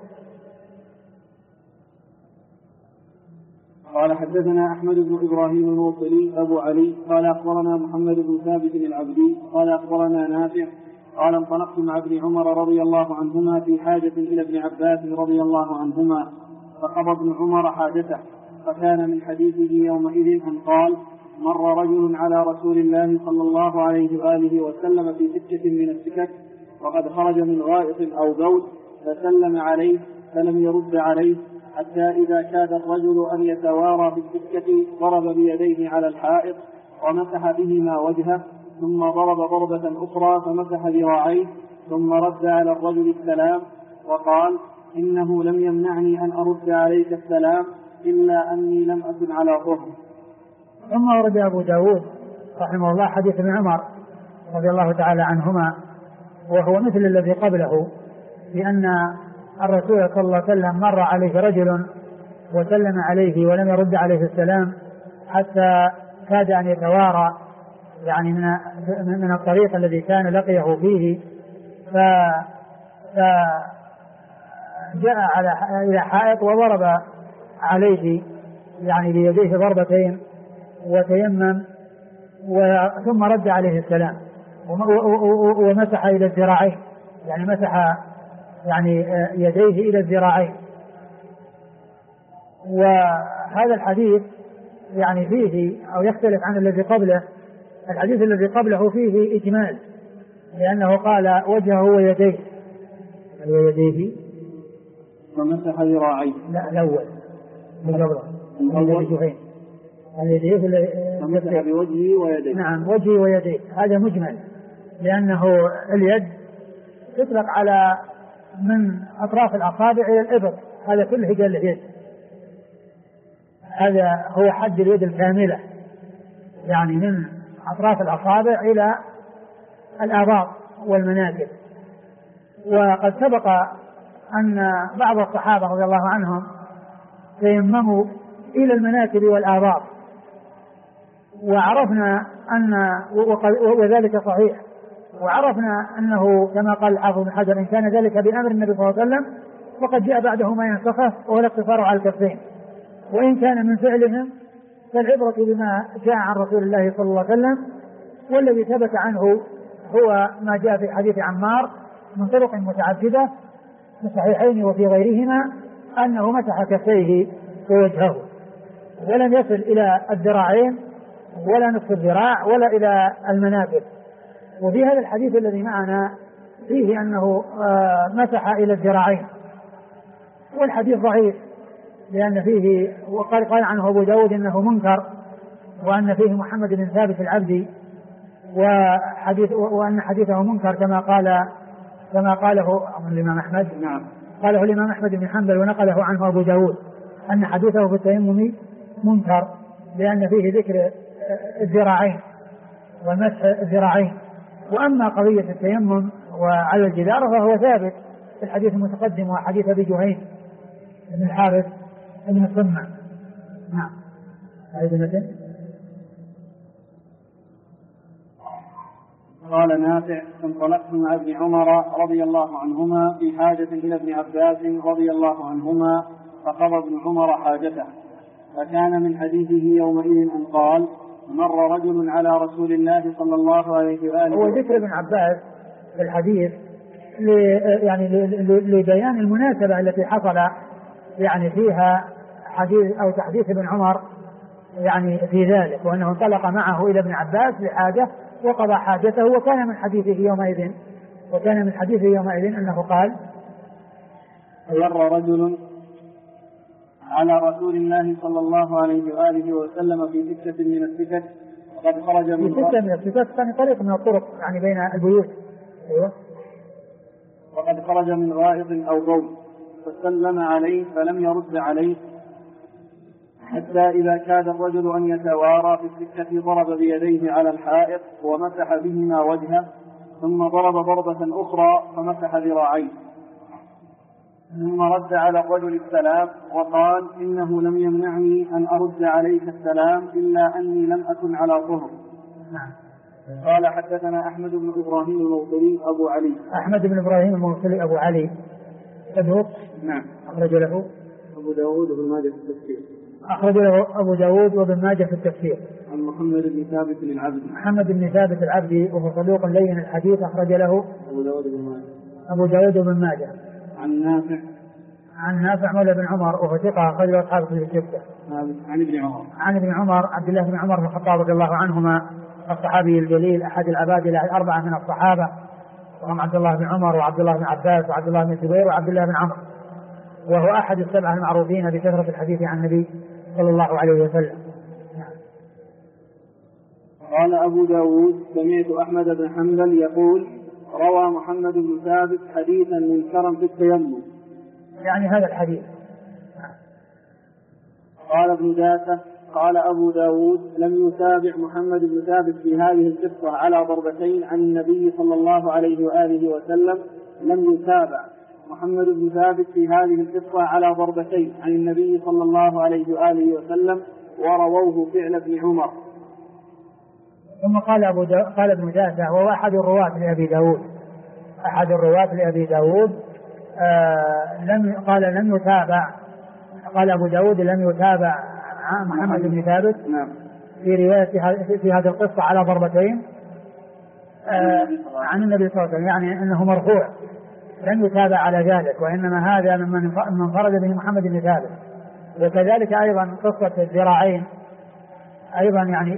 قال: حدثنا أحمد بن إبراهيم الموصلي أبو علي قال: أخبرنا محمد بن ثابت العبدي قال: أخبرنا نافع قال: انطلقت مع ابن عمر رضي الله عنهما في حاجة إلى ابن عباس رضي الله عنهما، فقضى ابن عمر حاجته، فكان من حديثه يومئذ أن قال: مر رجل على رسول الله صلى الله عليه وآله وسلم في سكة من السكك وقد خرج من غائط أو بول، فسلم عليه فلم يرد عليه، حتى إذا كاد الرجل أن يتوارى في السكة ضرب بيديه على الحائط ومسح بهما وجهه، ثم ضرب ضربة أخرى فمسح ذراعيه، ثم رد على الرجل السلام وقال: إنه لم يمنعني أن أرد عليك السلام إلا أني لم أكن على طهر. ثم ورد أبو داود رحمه الله حديث ابن عمر رضي الله تعالى عنهما، وهو مثل الذي قبله، لأن الرسول صلى الله عليه وسلم مر عليه رجل وسلم عليه ولم يرد عليه السلام حتى كاد أن يتوارى يعني من الطريق الذي كان لقيه فيه، فجاء إلى حائط وضرب عليه يعني بيديه ضربتين وتيمم ثم رد عليه السلام ومسح إلى الذراعين، يعني مسح يعني يديه إلى الذراعين. وهذا الحديث يعني فيه أو يختلف عن الذي قبله. الحديث الذي قبله فيه إجمال، لأنه قال وجهه ويديه ومسح ذراعيه. لا الأول ومسح بوجهه ويديه. نعم وجهه ويديه، هذا مجمل، لأنه اليد تطلق على من أطراف الأصابع إلى الإبط، هذا كله قال اليد، هذا هو حد اليد الكاملة، يعني من أطراف الأصابع إلى الآباط والمناكب. وقد سبق أن بعض الصحابة رضي الله عنهم تيمموا إلى المناكب والآباط، وعرفنا وذلك صحيح، وعرفنا أنه كما قال الحافظ بن حجر إن كان ذلك بأمر النبي صلى الله عليه وسلم وقد جاء بعده ما ينسخه وهو الاقتصار على الكفين، وإن كان من فعلهم فالعبرة بما جاء عن رسول الله صلى الله عليه وسلم، والذي ثبت عنه هو ما جاء في حديث عمار من طرق متعددة في الصحيحين وفي غيرهما أنه مسح كفيه ووجهه ولم يصل إلى الذراعين ولا نصف الذراع ولا إلى المناكب. وفي هذا الحديث الذي معنا فيه أنه مسح إلى الذراعين، والحديث ضعيف لأن فيه قال عنه أبو داود إنه منكر، وأن فيه محمد بن ثابت العبدي وأن حديثه منكر كما قاله الإمام أحمد. نعم. قاله الإمام أحمد بن حنبل ونقله عنه أبو داود أن حديثه في التيمم منكر لأن فيه ذكر الذراعين ومسح الذراعين. وأما قضية التيمم وعلى الجدار فهو ثابت في الحديث المتقدم وحديث أبي جهيم بن الحارث بن الصمة. نعم. قال نافع: انطلقت مع ابن عمر رضي الله عنهما في حاجة إلى ابن عباس رضي الله عنهما فقضى ابن عمر حاجته، فكان من حديثه يومئذ أن قال: مر رجل على رسول الله صلى الله عليه وآله. هو ذكر ابن عباس في الحديث يعني لبيان المناسبة التي حصل يعني فيها حديث أو تحديث ابن عمر يعني في ذلك، وأنه انطلق معه إلى ابن عباس لحاجة وقضى حاجته. وكان من حديثه يومئذ أنه قال: مر رجل على رسول الله صلى الله عليه وآله وسلم في سكة من السكك وقد خرج من طريق من الطرق يعني بين البيوت. أيوة. وقد خرج من غائط أو بول فسلم عليه فلم يرد عليه، حتى إذا كاد الرجل أن يتوارى في السكة ضرب بيديه على الحائط ومسح بهما وجهه، ثم ضرب ضربة أخرى فمسح ذراعيه، ثم رد على الرجل السلام وقال: إنه لم يمنعني أن أرد عليك السلام إلا أني لم أكن على طهر. قال: حدثنا أحمد بن إبراهيم الموصلي أبو علي. أحمد بن إبراهيم الموصلي أبو علي صدوق. نعم. أخرج له أبو داود وابن ماجه في التفسير. أخرج له أبو داود وابن ماجه في التفسير. عن محمد بن ثابت العبدي. محمد بن ثابت العبدي وهو صدوق لين الحديث، أخرج له أبو داود وابن ماجه. عن نافع مولى بن عمر وهو ثقة، أخرج له أصحاب كتب الستة. عن ابن عمر عبد الله بن عمر بن الخطاب رضي الله عنهما الصحابي الجليل أحد الأبادلة الأربعة من الصحابة، وهم عبد الله بن عمر وعبد الله بن عباس وعبد الله بن الزبير وعبد الله بن عمرو، وهو أحد السبعة المعروفين بكثرة الحديث عن النبي صلى الله عليه وسلم. قال أبو داود: سمعت أحمد بن حنبل يقول: روى محمد بن ثابت حديثا منكرا في التيمم، يعني هذا الحديث. قال ابن داسة: قال أبو داود: لم يتابع محمد بن ثابت في هذه القصة على ضربتين عن النبي صلى الله عليه وآله وسلم. لم يتابع محمد بن ثابت في هذه القصة على ضربتين عن النبي صلى الله عليه وآله وسلم، ورووه فعل ابن عمر. ثم قال ابن داسة وهو أحد الرواة لأبي داود لم يتابع. قال أبو داود لم يتابع محمد بن ثابت في رواية في هذه القصة على ضربتين عن النبي صلى الله عليه وسلم، يعني أنه مرفوع، لم يتابع على ذلك، وإنما هذا من انفرد به محمد بن ثابت. وكذلك أيضا قصة الذراعين أيضا يعني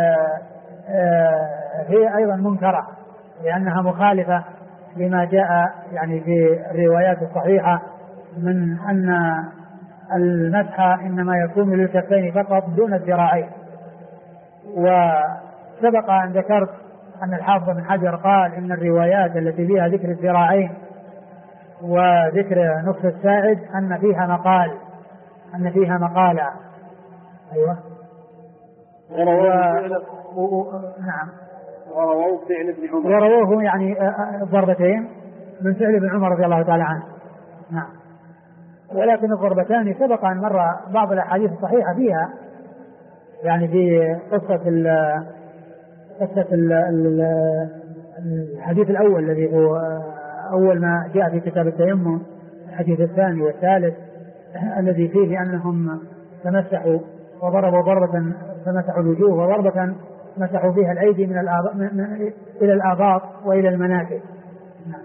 هي أيضا منكرة، لأنها مخالفة لما جاء يعني في الروايات الصحيحة من أن المسح إنما يكون للكفين فقط دون الذراعين. وسبق أن ذكرت أن الحافظ بن حجر قال إن الروايات التي فيها ذكر الذراعين وذكر نصف الساعد أن فيها مقالة. أيوة. نعم. ورووه فعل ابن عمر. ورووه يعني ضربتين من فعل ابن عمر رضي الله تعالى عنه. نعم. ولكن الضربتان سبق أن مر بعض الأحاديث الصحيحة فيها، يعني في قصة الحديث الأول الذي هو أول ما جاء في كتاب التيمم، الحديث الثاني والثالث الذي فيه أنهم تمسحوا وضربوا ضربة فمسحوا الوجوه، وضربة مسحوا فيها الأيدي إلى الآباط وإلى المناكب. نعم.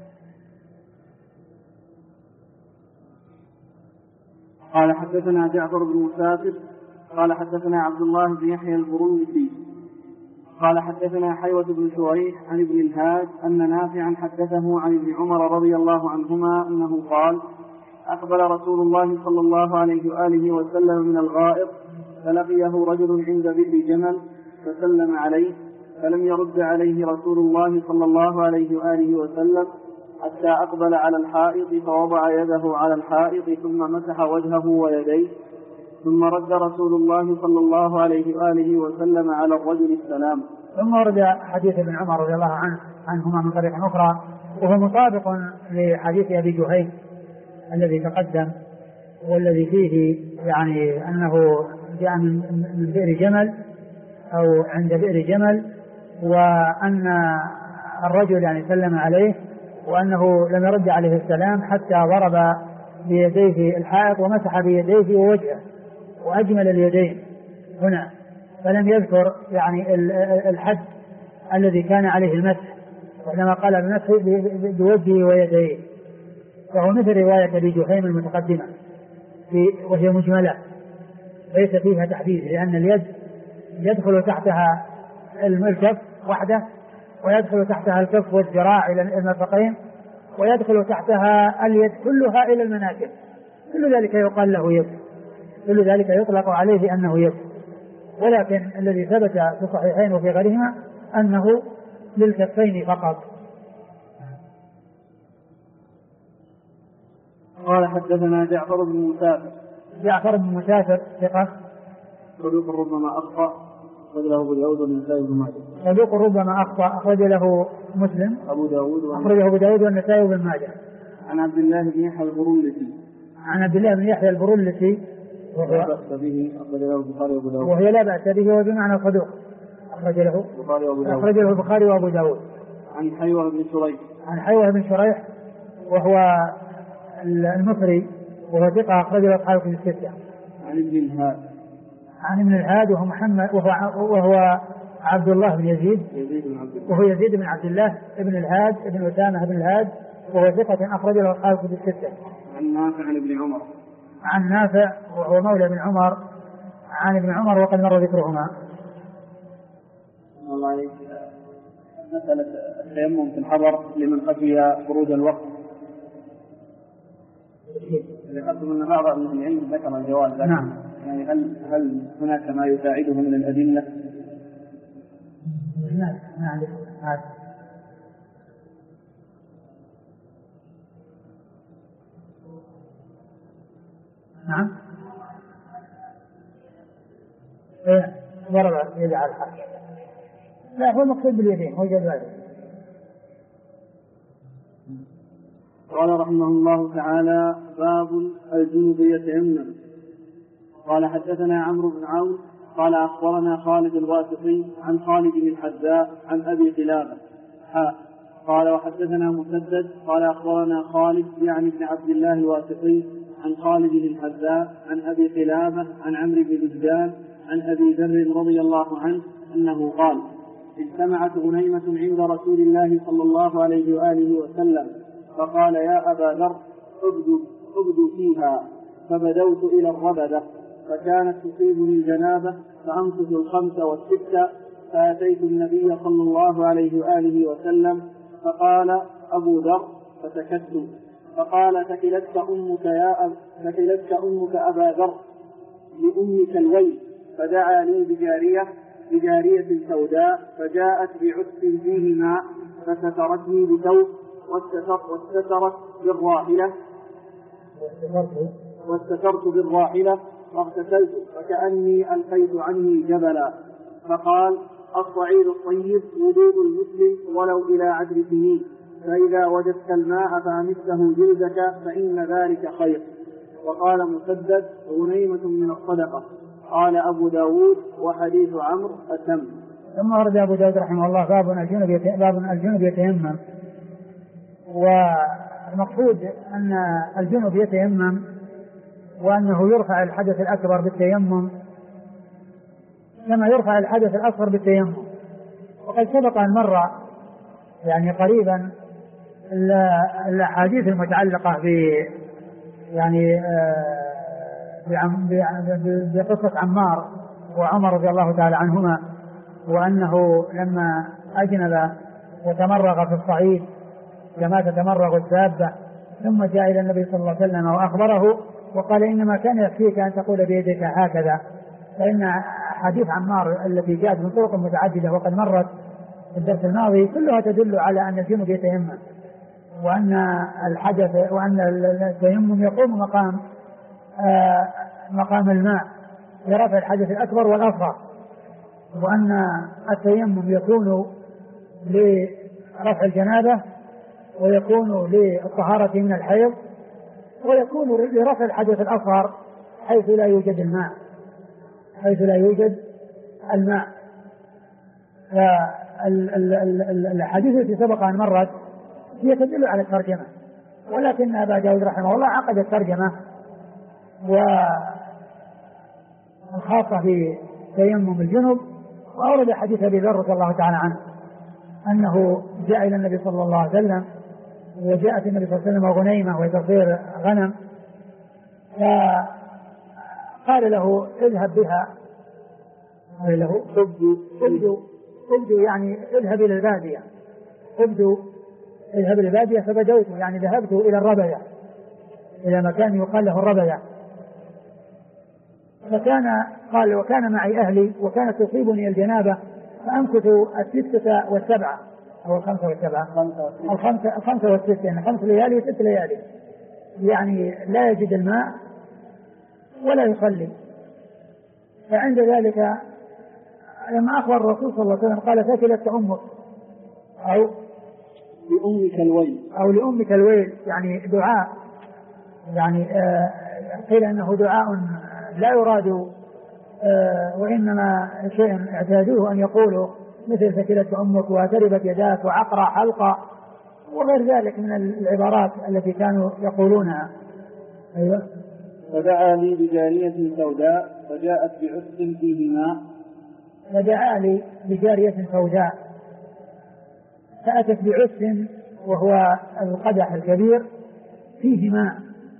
قال حدثنا جعفر بن مسافر قال حدثنا عبد الله بن يحيى البرمسي قال حدثنا حيوة بن شريح عن ابن الهاد أن نافعا حدثه عن ابن عمر رضي الله عنهما أنه قال: أقبل رسول الله صلى الله عليه وآله وسلم من الغائط فلقيه رجل عند بئر جمل فسلم عليه فلم يرد عليه رسول الله صلى الله عليه وآله وسلم حتى أقبل على الحائط فوضع يده على الحائط ثم مسح وجهه ويديه ثم رد رسول الله صلى الله عليه وآله وسلم على الرجل السلام. ثم ورد حديث ابن عمر رضي الله عنهما من طريق أخرى، وهو مطابق لحديث أبي جهيم الذي تقدم، والذي فيه يعني أنه جاء من بئر جمل أو عند بئر جمل، وأن الرجل يعني سلم عليه وأنه لم يرد عليه السلام حتى ضرب بيديه الحائط ومسح بيديه ووجهه وأجمل اليدين هنا، فلم يذكر يعني الحد الذي كان عليه المسح، وإنما قال بمسح بوجهه ويديه، فهو مثل رواية أبي جهيم المتقدمة وهي مجملة ليس فيها تحديد، لأن اليد يدخل تحتها الكف وحده، ويدخل تحتها الكف والذراع إلى المرفقين، ويدخل تحتها اليد كلها إلى المناكب، كل ذلك يقال له يد، كل ذلك يطلق عليه بأنه يد. ولكن الذي ثبت في الصحيحين وفي غيرهما أنه للكفين فقط. قال حدثنا جعفر بن مسافر. جعفر بن مسافر ثقة صدوق ربما أخطأ، أخرج له أبو داود والنسائي بن ماجه. صدوق ربما أخطأ، أخرج له مسلم أبو داود والنسائي بن ماجه. عن عبد الله بن يحيى البرمسي. عن عبد الله بن يحيى البرمسي لا بأس به، أخرج له البخاري وأبو داود. وهي لا بأس به وبمعنى صدوق، أخرج له البخاري وأبو داود. عن حيوة بن شريح. عن حيوة بن شريح وهو المصري وهو ثقة، أخرج له أصحاب الكتب الستة. عن ابن الهاد. عن ابن الهاد وهو محمد وهو عبد الله بن يزيد وهو يزيد بن عبد الله ابن الهاد ابن أسامة بن الهاد، وهو ثقة أخرج له أصحاب الكتب الستة. عن نافع عن ابن عمر. عن نافع وهو مولى ابن عمر عن ابن عمر وقد مر ذكرهما. والله مسألة التيمم في الحضر لمن خشي خروج الوقت، ذكرت أن بعض العلم ذكر الجواز. نعم. يعني هل هناك ما يساعده من الأدلة؟ نعم. نعم. ضرب يد على الحرف. لا، هو مقصود باليدين، هو جزاء. قال رحمه الله تعالى: باب الجنوب يتيمم. قال حدثنا عمرو بن عون قال أخبرنا خالد الواسطي عن خالد بن الحذاء عن أبي قلابة قال وحدثنا مسدد قال أخبرنا خالد يعني بن عبد الله الواسطي عن خالد بن الحذاء عن أبي قلابة عن عمرو بن دجان عن أبي ذر رضي الله عنه أنه قال: اجتمعت غنيمة عند رسول الله صلى الله عليه وآله وسلم فقال: يا أبا ذر ابدو فيها، فبدوت إلى الربدة فكانت تصيبني الجنابة فأمسك الخمس والستة، فأتيت النبي صلى الله عليه وآله وسلم فقال: أبو ذر، فسكت. فقال: ثكلتك أمك أبا ذر، لأمك الويل. فدعا لي بجارية سوداء فجاءت بعسف فيه ماء فسترتني بثوب واستترت بالراحلة فاغتسلت فكأني ألقيت عني جبلا. فقال: الصعيد الطيب وجود المسلم ولو إلى عدل سنين، فإذا وجدت الماء فأمسه جلدك فإن ذلك خير. وقال مسدد غنيمة من الصدقة. قال أبو داود وحديث عمرو أتم. ثم ورد أبو داود رحمه الله باب الجنب يتيمم. والمقصود أن الجنب يتيمم وأنه يرفع الحدث الأكبر بالتيمم كما يرفع الحدث الأصغر بالتيمم. وقد سبق أن مر يعني قريبا الأحاديث المتعلقة بقصة عمار وعمر رضي الله تعالى عنهما، وأنه لما أجنب وتمرغ في الصعيد كما تتمرغ الدابة ثم جاء إلى النبي صلى الله عليه وسلم وأخبره وقال إنما كان يكفيك أن تقول بيدك هكذا. فإن حديث عمار التي جاءت من طرق متعددة وقد مرت في الدرس الماضي كلها تدل على أن الجنب يتيمم، وأن التيمم يقوم مقام الماء لرفع الحدث الأكبر والأصغر، وأن التيمم يكون لرفع الجنابة ويكون للطهارة من الحيض ويكون لرفع الحدث الأصغر حيث لا يوجد الماء. فالحديث التي سبق أن مرت هي تدل على الترجمة، ولكن أبا داود رحمه الله عقد الترجمة والخاصة في تيمم الجنب، وأورد حديث أبي ذر رضي الله تعالى عنه أنه جاء إلى النبي صلى الله عليه وسلم وجاءت النبي صلى الله عليه وسلم غنيمة وهي تصير غنم، فقال له اذهب بها، قال له ابدو يعني اذهب إلى البادية، اذهب إلى البادية. فبدوت يعني ذهبت إلى الربية، إلى مكان يقال له الربية. قال وكان معي أهلي وكانت تصيبني الجنابة فأمكث 6 و7 أو 5 و7 5 و6 يعني 5 ليالي و6 ليالي، يعني لا يجد الماء ولا يصلي. فعند ذلك لما أخبر الرسول صلى الله عليه وسلم قال ثكلت أمك أو لأمك الويل، يعني دعاء، يعني قيل أنه دعاء لا يراد وإنما شيء اعتادوه أن يقولوا مثل ثكلت أمك وتربت يداك وعقرى حلقة وغير ذلك من العبارات التي كانوا يقولونها. أيوة. فدعا لي بجارية سوداء فجاءت بعس فيه ماء. فدعا لي بجارية سوداء فأتت بعس وهو القدح الكبير فيه ماء.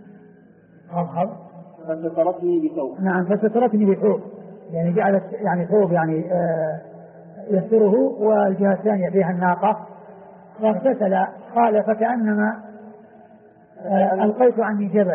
فسترتني بثوب. نعم فسترتني بثوب، يعني جعلت يعني ثوب يعني يستره والجهة الثانية فيها الناقة فاغتسل. قال فكأنما ألقيت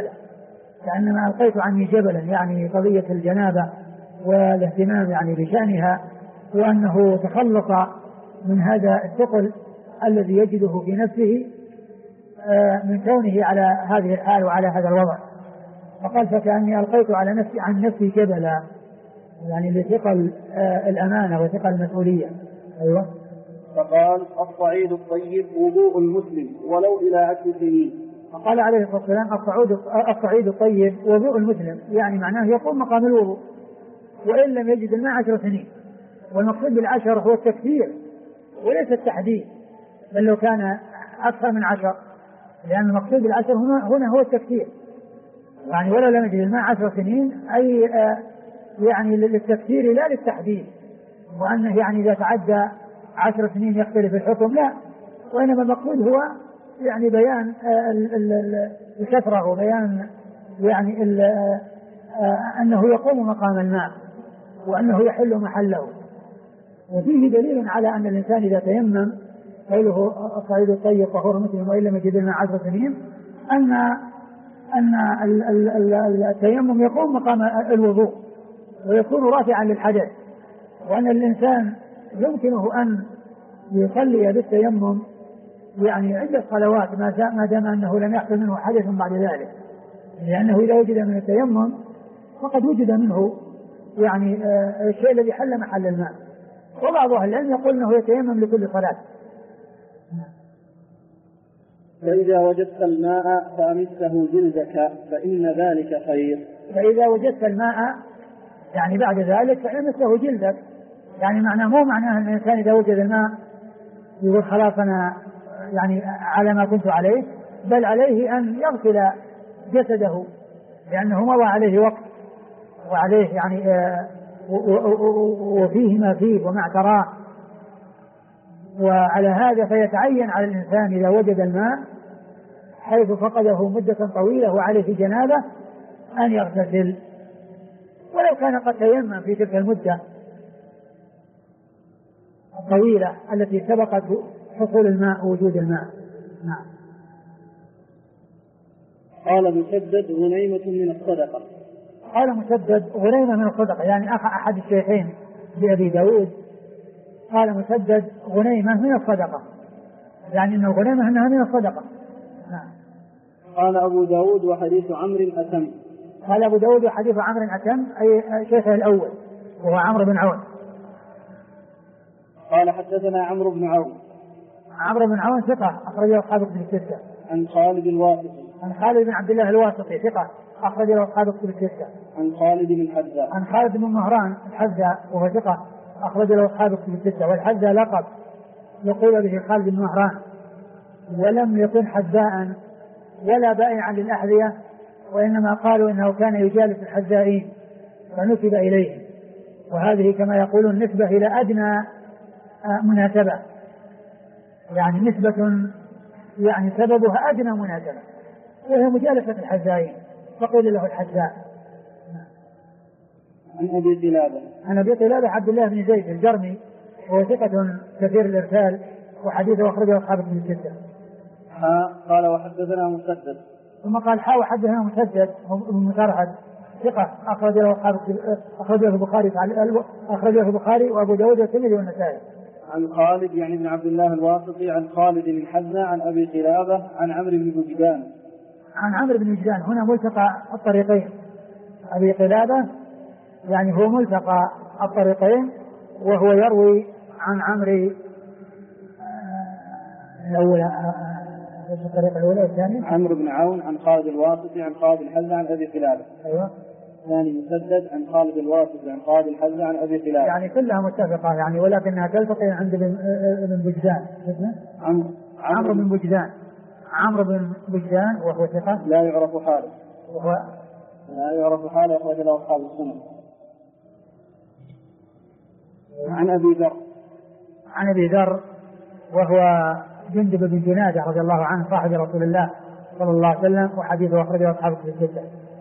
عني جبلا، يعني قضية الجنابة والاهتمام يعني بشأنها، وأنه تخلص من هذا الثقل الذي يجده في نفسه من كونه على هذه الحال وعلى هذا الوضع. فقال فكأني ألقيت عن نفسي جبلا، يعني لثقل الأمانة وثقل المسؤولية. أيوة. فقال الصعيد الطيب وضوء المسلم ولو إلى 10 سنين. فقال عليه الصلاة والسلام الصعيد الطيب وضوء المسلم، يعني معناه يقوم مقام الوضوء وإن لم يجد الماء 10 سنين. والمقصود بالعشر هو التكثير وليس التحديد، بل لو كان أكثر من 10، لأن المقصود بالعشر هنا هو التكثير، يعني ولو لم يجد الماء 10 سنين أي يعني للتكثير لا للتحديد، وأنه يعني إذا تعدى 10 سنين يختلف الحكم، لا، وإنما المقصود هو يعني بيان الكثرة وبيان يعني أنه يقوم مقام الماء وأنه يحل محله. وفيه دليل على أن الإنسان إذا تيمم قوله الصعيد الطيب طهور مسلم وإن لم يجد الماء 10 سنين أن التيمم يقوم مقام الوضوء ويكون رافعا للحدث، وأن الإنسان يمكنه أن يصلي بالتيمم يعني عدة صلوات ما دام أنه لم يحصل منه حدث بعد ذلك، لأنه إذا وجد من التيمم فقد وجد منه يعني الشيء الذي حل محل الماء، وبعض أهل العلم يقول أنه يتيمم لكل صلاة. فإذا وجدت الماء فأمسه جلدك فإن ذلك خير. فإذا وجدت الماء يعني بعد ذلك فأمسه جلدك، يعني معناه مو معناه أن الإنسان إذا وجد الماء يقول خلاص أنا يعني على ما كنت عليه، بل عليه أن يغسل جسده لأنه مضى عليه وقت وعليه يعني وفيه ما فيه وما اعتراه. وعلى هذا فيتعين على الإنسان إذا وجد الماء حيث فقده مدة طويلة وعليه جنابة أن يغتسل، ولو كان قد تيمم في تلك المدة الطويلة التي سبقت حصول الماء ووجود الماء. نعم. قال مسدد غنيمة من الصدقة. قال مسدد غنيمة من الصدقة، يعني أحد الشيخين لأبي داود قال مسدد غنيمة من الصدقة، يعني أن الغنيمة أنها من الصدقة. نعم. قال أبو داود وحديث عمرو أتم. قال أبو داود وحديث عمرو أتم أي شيخه الأول وهو عمرو بن عون. قال حدثنا عمرو بن عون. عمرو بن عون ثقة أخرجه أصحاب كتب الستة. عن خالد الواسطي. عن خالد بن عبد الله الواسطي ثقة أخرجه أصحاب كتب الستة. عن خالد بن حذاء. عن خالد بن مهران الحذاء وهو ثقة أخرج له أصحاب كتب الستة. والحذاء لقب يقول به خالد بن مهران، ولم يكن حذاء ولا بائعا للأحذية، وإنما قالوا إنه كان يجالس الحذائين فنسب إليه، وهذه كما يقولون نسبة إلى أدنى مناسبة، يعني نسبة يعني سببها أدنى مناسبة، وهي مجالسة الحذائين فقيل له الحذاء. عن أبي قلابة. عن أبي قلابة عبد الله بن زيد الجرمي وهو ثقة كثير الإرسال وحديثه أخرجه أصحاب الكتب الستة. قال وحدثنا مسدد. ثم قال وحدثنا مسدد بن مسرهد ثقة أخرجه البخاري وأبو داود والترمذي والنسائي. عن خالد يعني بن عبد الله الواسطي عن خالد بن حذاء عن أبي قلابة عن عمرو بن وجدان. عن عمرو بن وجدان، هنا ملتقى الطريقين، أبي قلابة يعني هو ملتقى الطريقين، وهو يروي عن عمرو الأولى الطريقة الأولى والثانية عمرو بن عون عن خالد الواسطي عن خالد الحذاء عن أبي قلابة. أيوة. ثاني مسدد عن خالد الواسطي عن خالد الحذاء عن أبي قلابة، يعني كلها متفقة يعني، ولكنها تلتقي عند ابن بجدان. عمرو بن بجدان. عمرو بن بجدان وهو ثقة لا يعرف حاله. لا يعرف حاله أخرج له أصحاب السنن. عن أبي ذر. عن أبي ذر وهو جندب بن جنادة رضي الله عنه صاحب رسول الله صلى الله عليه وسلم، وحديثه أخرجه أصحاب الكتب الستة.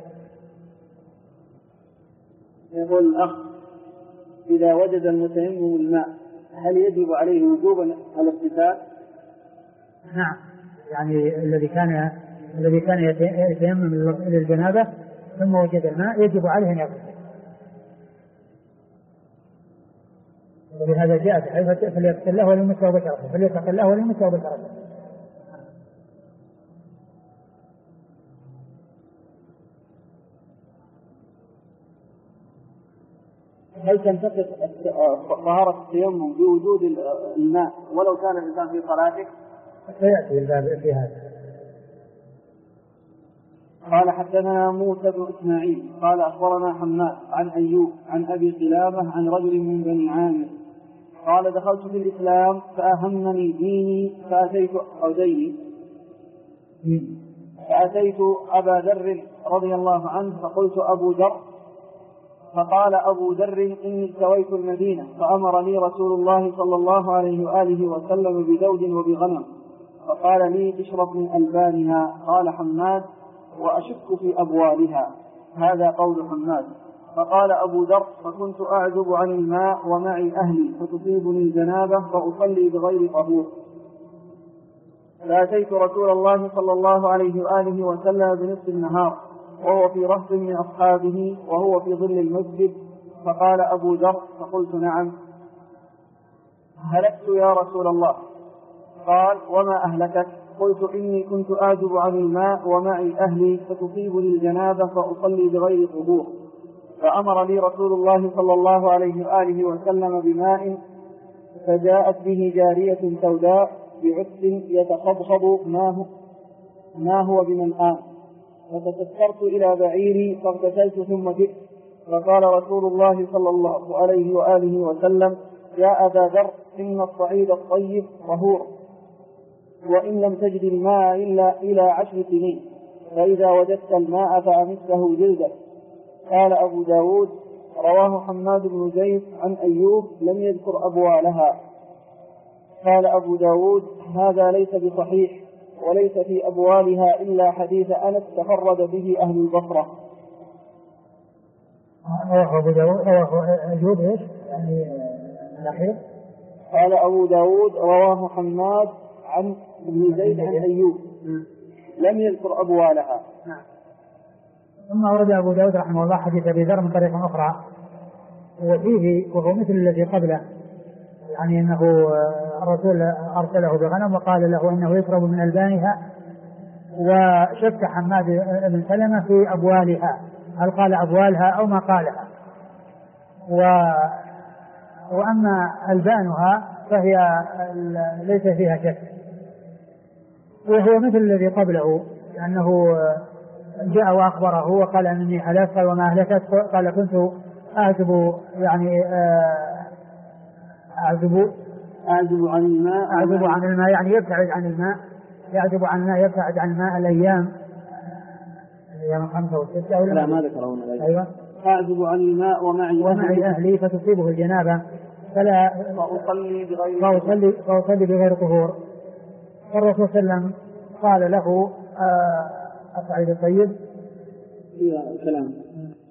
يقول الأخ إذا وجد المتيمم الماء هل يجب عليه وجوبا الاغتسال؟ نعم، يعني الذي كان يتيمم للجنابة ثم وجد الماء يجب عليه أن يغتسل، ولهذا جاء فليغتسل الله وليمسه بشرته، فليتق الله وليمسه بشرته. هل تنتقص طهارة التيمم بوجود الماء ولو كان الإنسان في صلاته؟ سيأتي الباب في هذا. قال حدثنا موسى بن إسماعيل قال أخبرنا حماد عن أيوب عن أبي قلابة عن رجل من بني عامر قال دخلت في الإسلام فأهمني ديني فأتيت أبا ذر رضي الله عنه فقلت أبو ذر، فقال أبو ذر إني استويت المدينة فأمرني رسول الله صلى الله عليه وآله وسلم بزوج وبغنم، فقال لي اشرب من ألبانها. قال حماد وأشك في أبوالها. هذا قول حماد. فقال أبو ذر فكنت أعزب عن الماء ومعي أهلي فتصيبني الجنابة فأصلي بغير طهور، فأتيت رسول الله صلى الله عليه وآله وسلم بنصف النهار وهو في رهط من أصحابه وهو في ظل المسجد، فقال أبو ذر فقلت نعم، هلكت يا رسول الله. قال وما أهلكك؟ قلت إني كنت أعزب عن الماء ومعي أهلي فتصيبني الجنابة فأصلي بغير طهور، فأمر لي رسول الله صلى الله عليه وآله وسلم بماء فجاءت به جارية سوداء بعدس يتخضخض ما هو بمنآن، فتسترت إلى بعيري فاغتسلت ثم جئت، فقال رسول الله صلى الله عليه وآله وسلم: يا أبا ذر، إن الصعيد الطيب طهور، وإن لم تجد الماء إلا إلى 10 سنين، فإذا وجدت الماء فأمسه جلدك. قال أبو داود: رواه حماد بن زيد عن أيوب لم يذكر أبوالها. قال أبو داود: هذا ليس بصحيح، وليس في أبوالها إلا حديث أنس تفرد به أهل البصرة. أبو داود أيوب إيش؟ يعني الأخير. قال أبو داود: رواه حماد عن ابن زيد عن أيوب لم يذكر أبوالها. ثم أورد أبو داود رحمه الله حديث أبي ذر من طريق أخرى، وفيه وهو مثل الذي قبله، يعني أنه الرسول أرسله بغنم وقال له أنه يشرب من ألبانها، وشك حماد بن سلمة في أبوالها، هل قال أبوالها أو ما قالها. وأما ألبانها فهي ليس فيها شك، وهو مثل الذي قبله، لأنه جاء وأخبره وقال أنني حلفت وما أهلكت، قال كنت أعزب يعني أعزب عن الماء يعني يبتعد عن الماء، يعزب عن الماء يبتعد عن الماء الأيام 5 و6 لا ما ذكرون. أيوة. أعزب عن الماء ومعي أهلي فتصيبه الجنابة فلا فأصلي بغير طهور. فالرسول صلى الله عليه وسلم قال له: الصعيد الطيب. كلام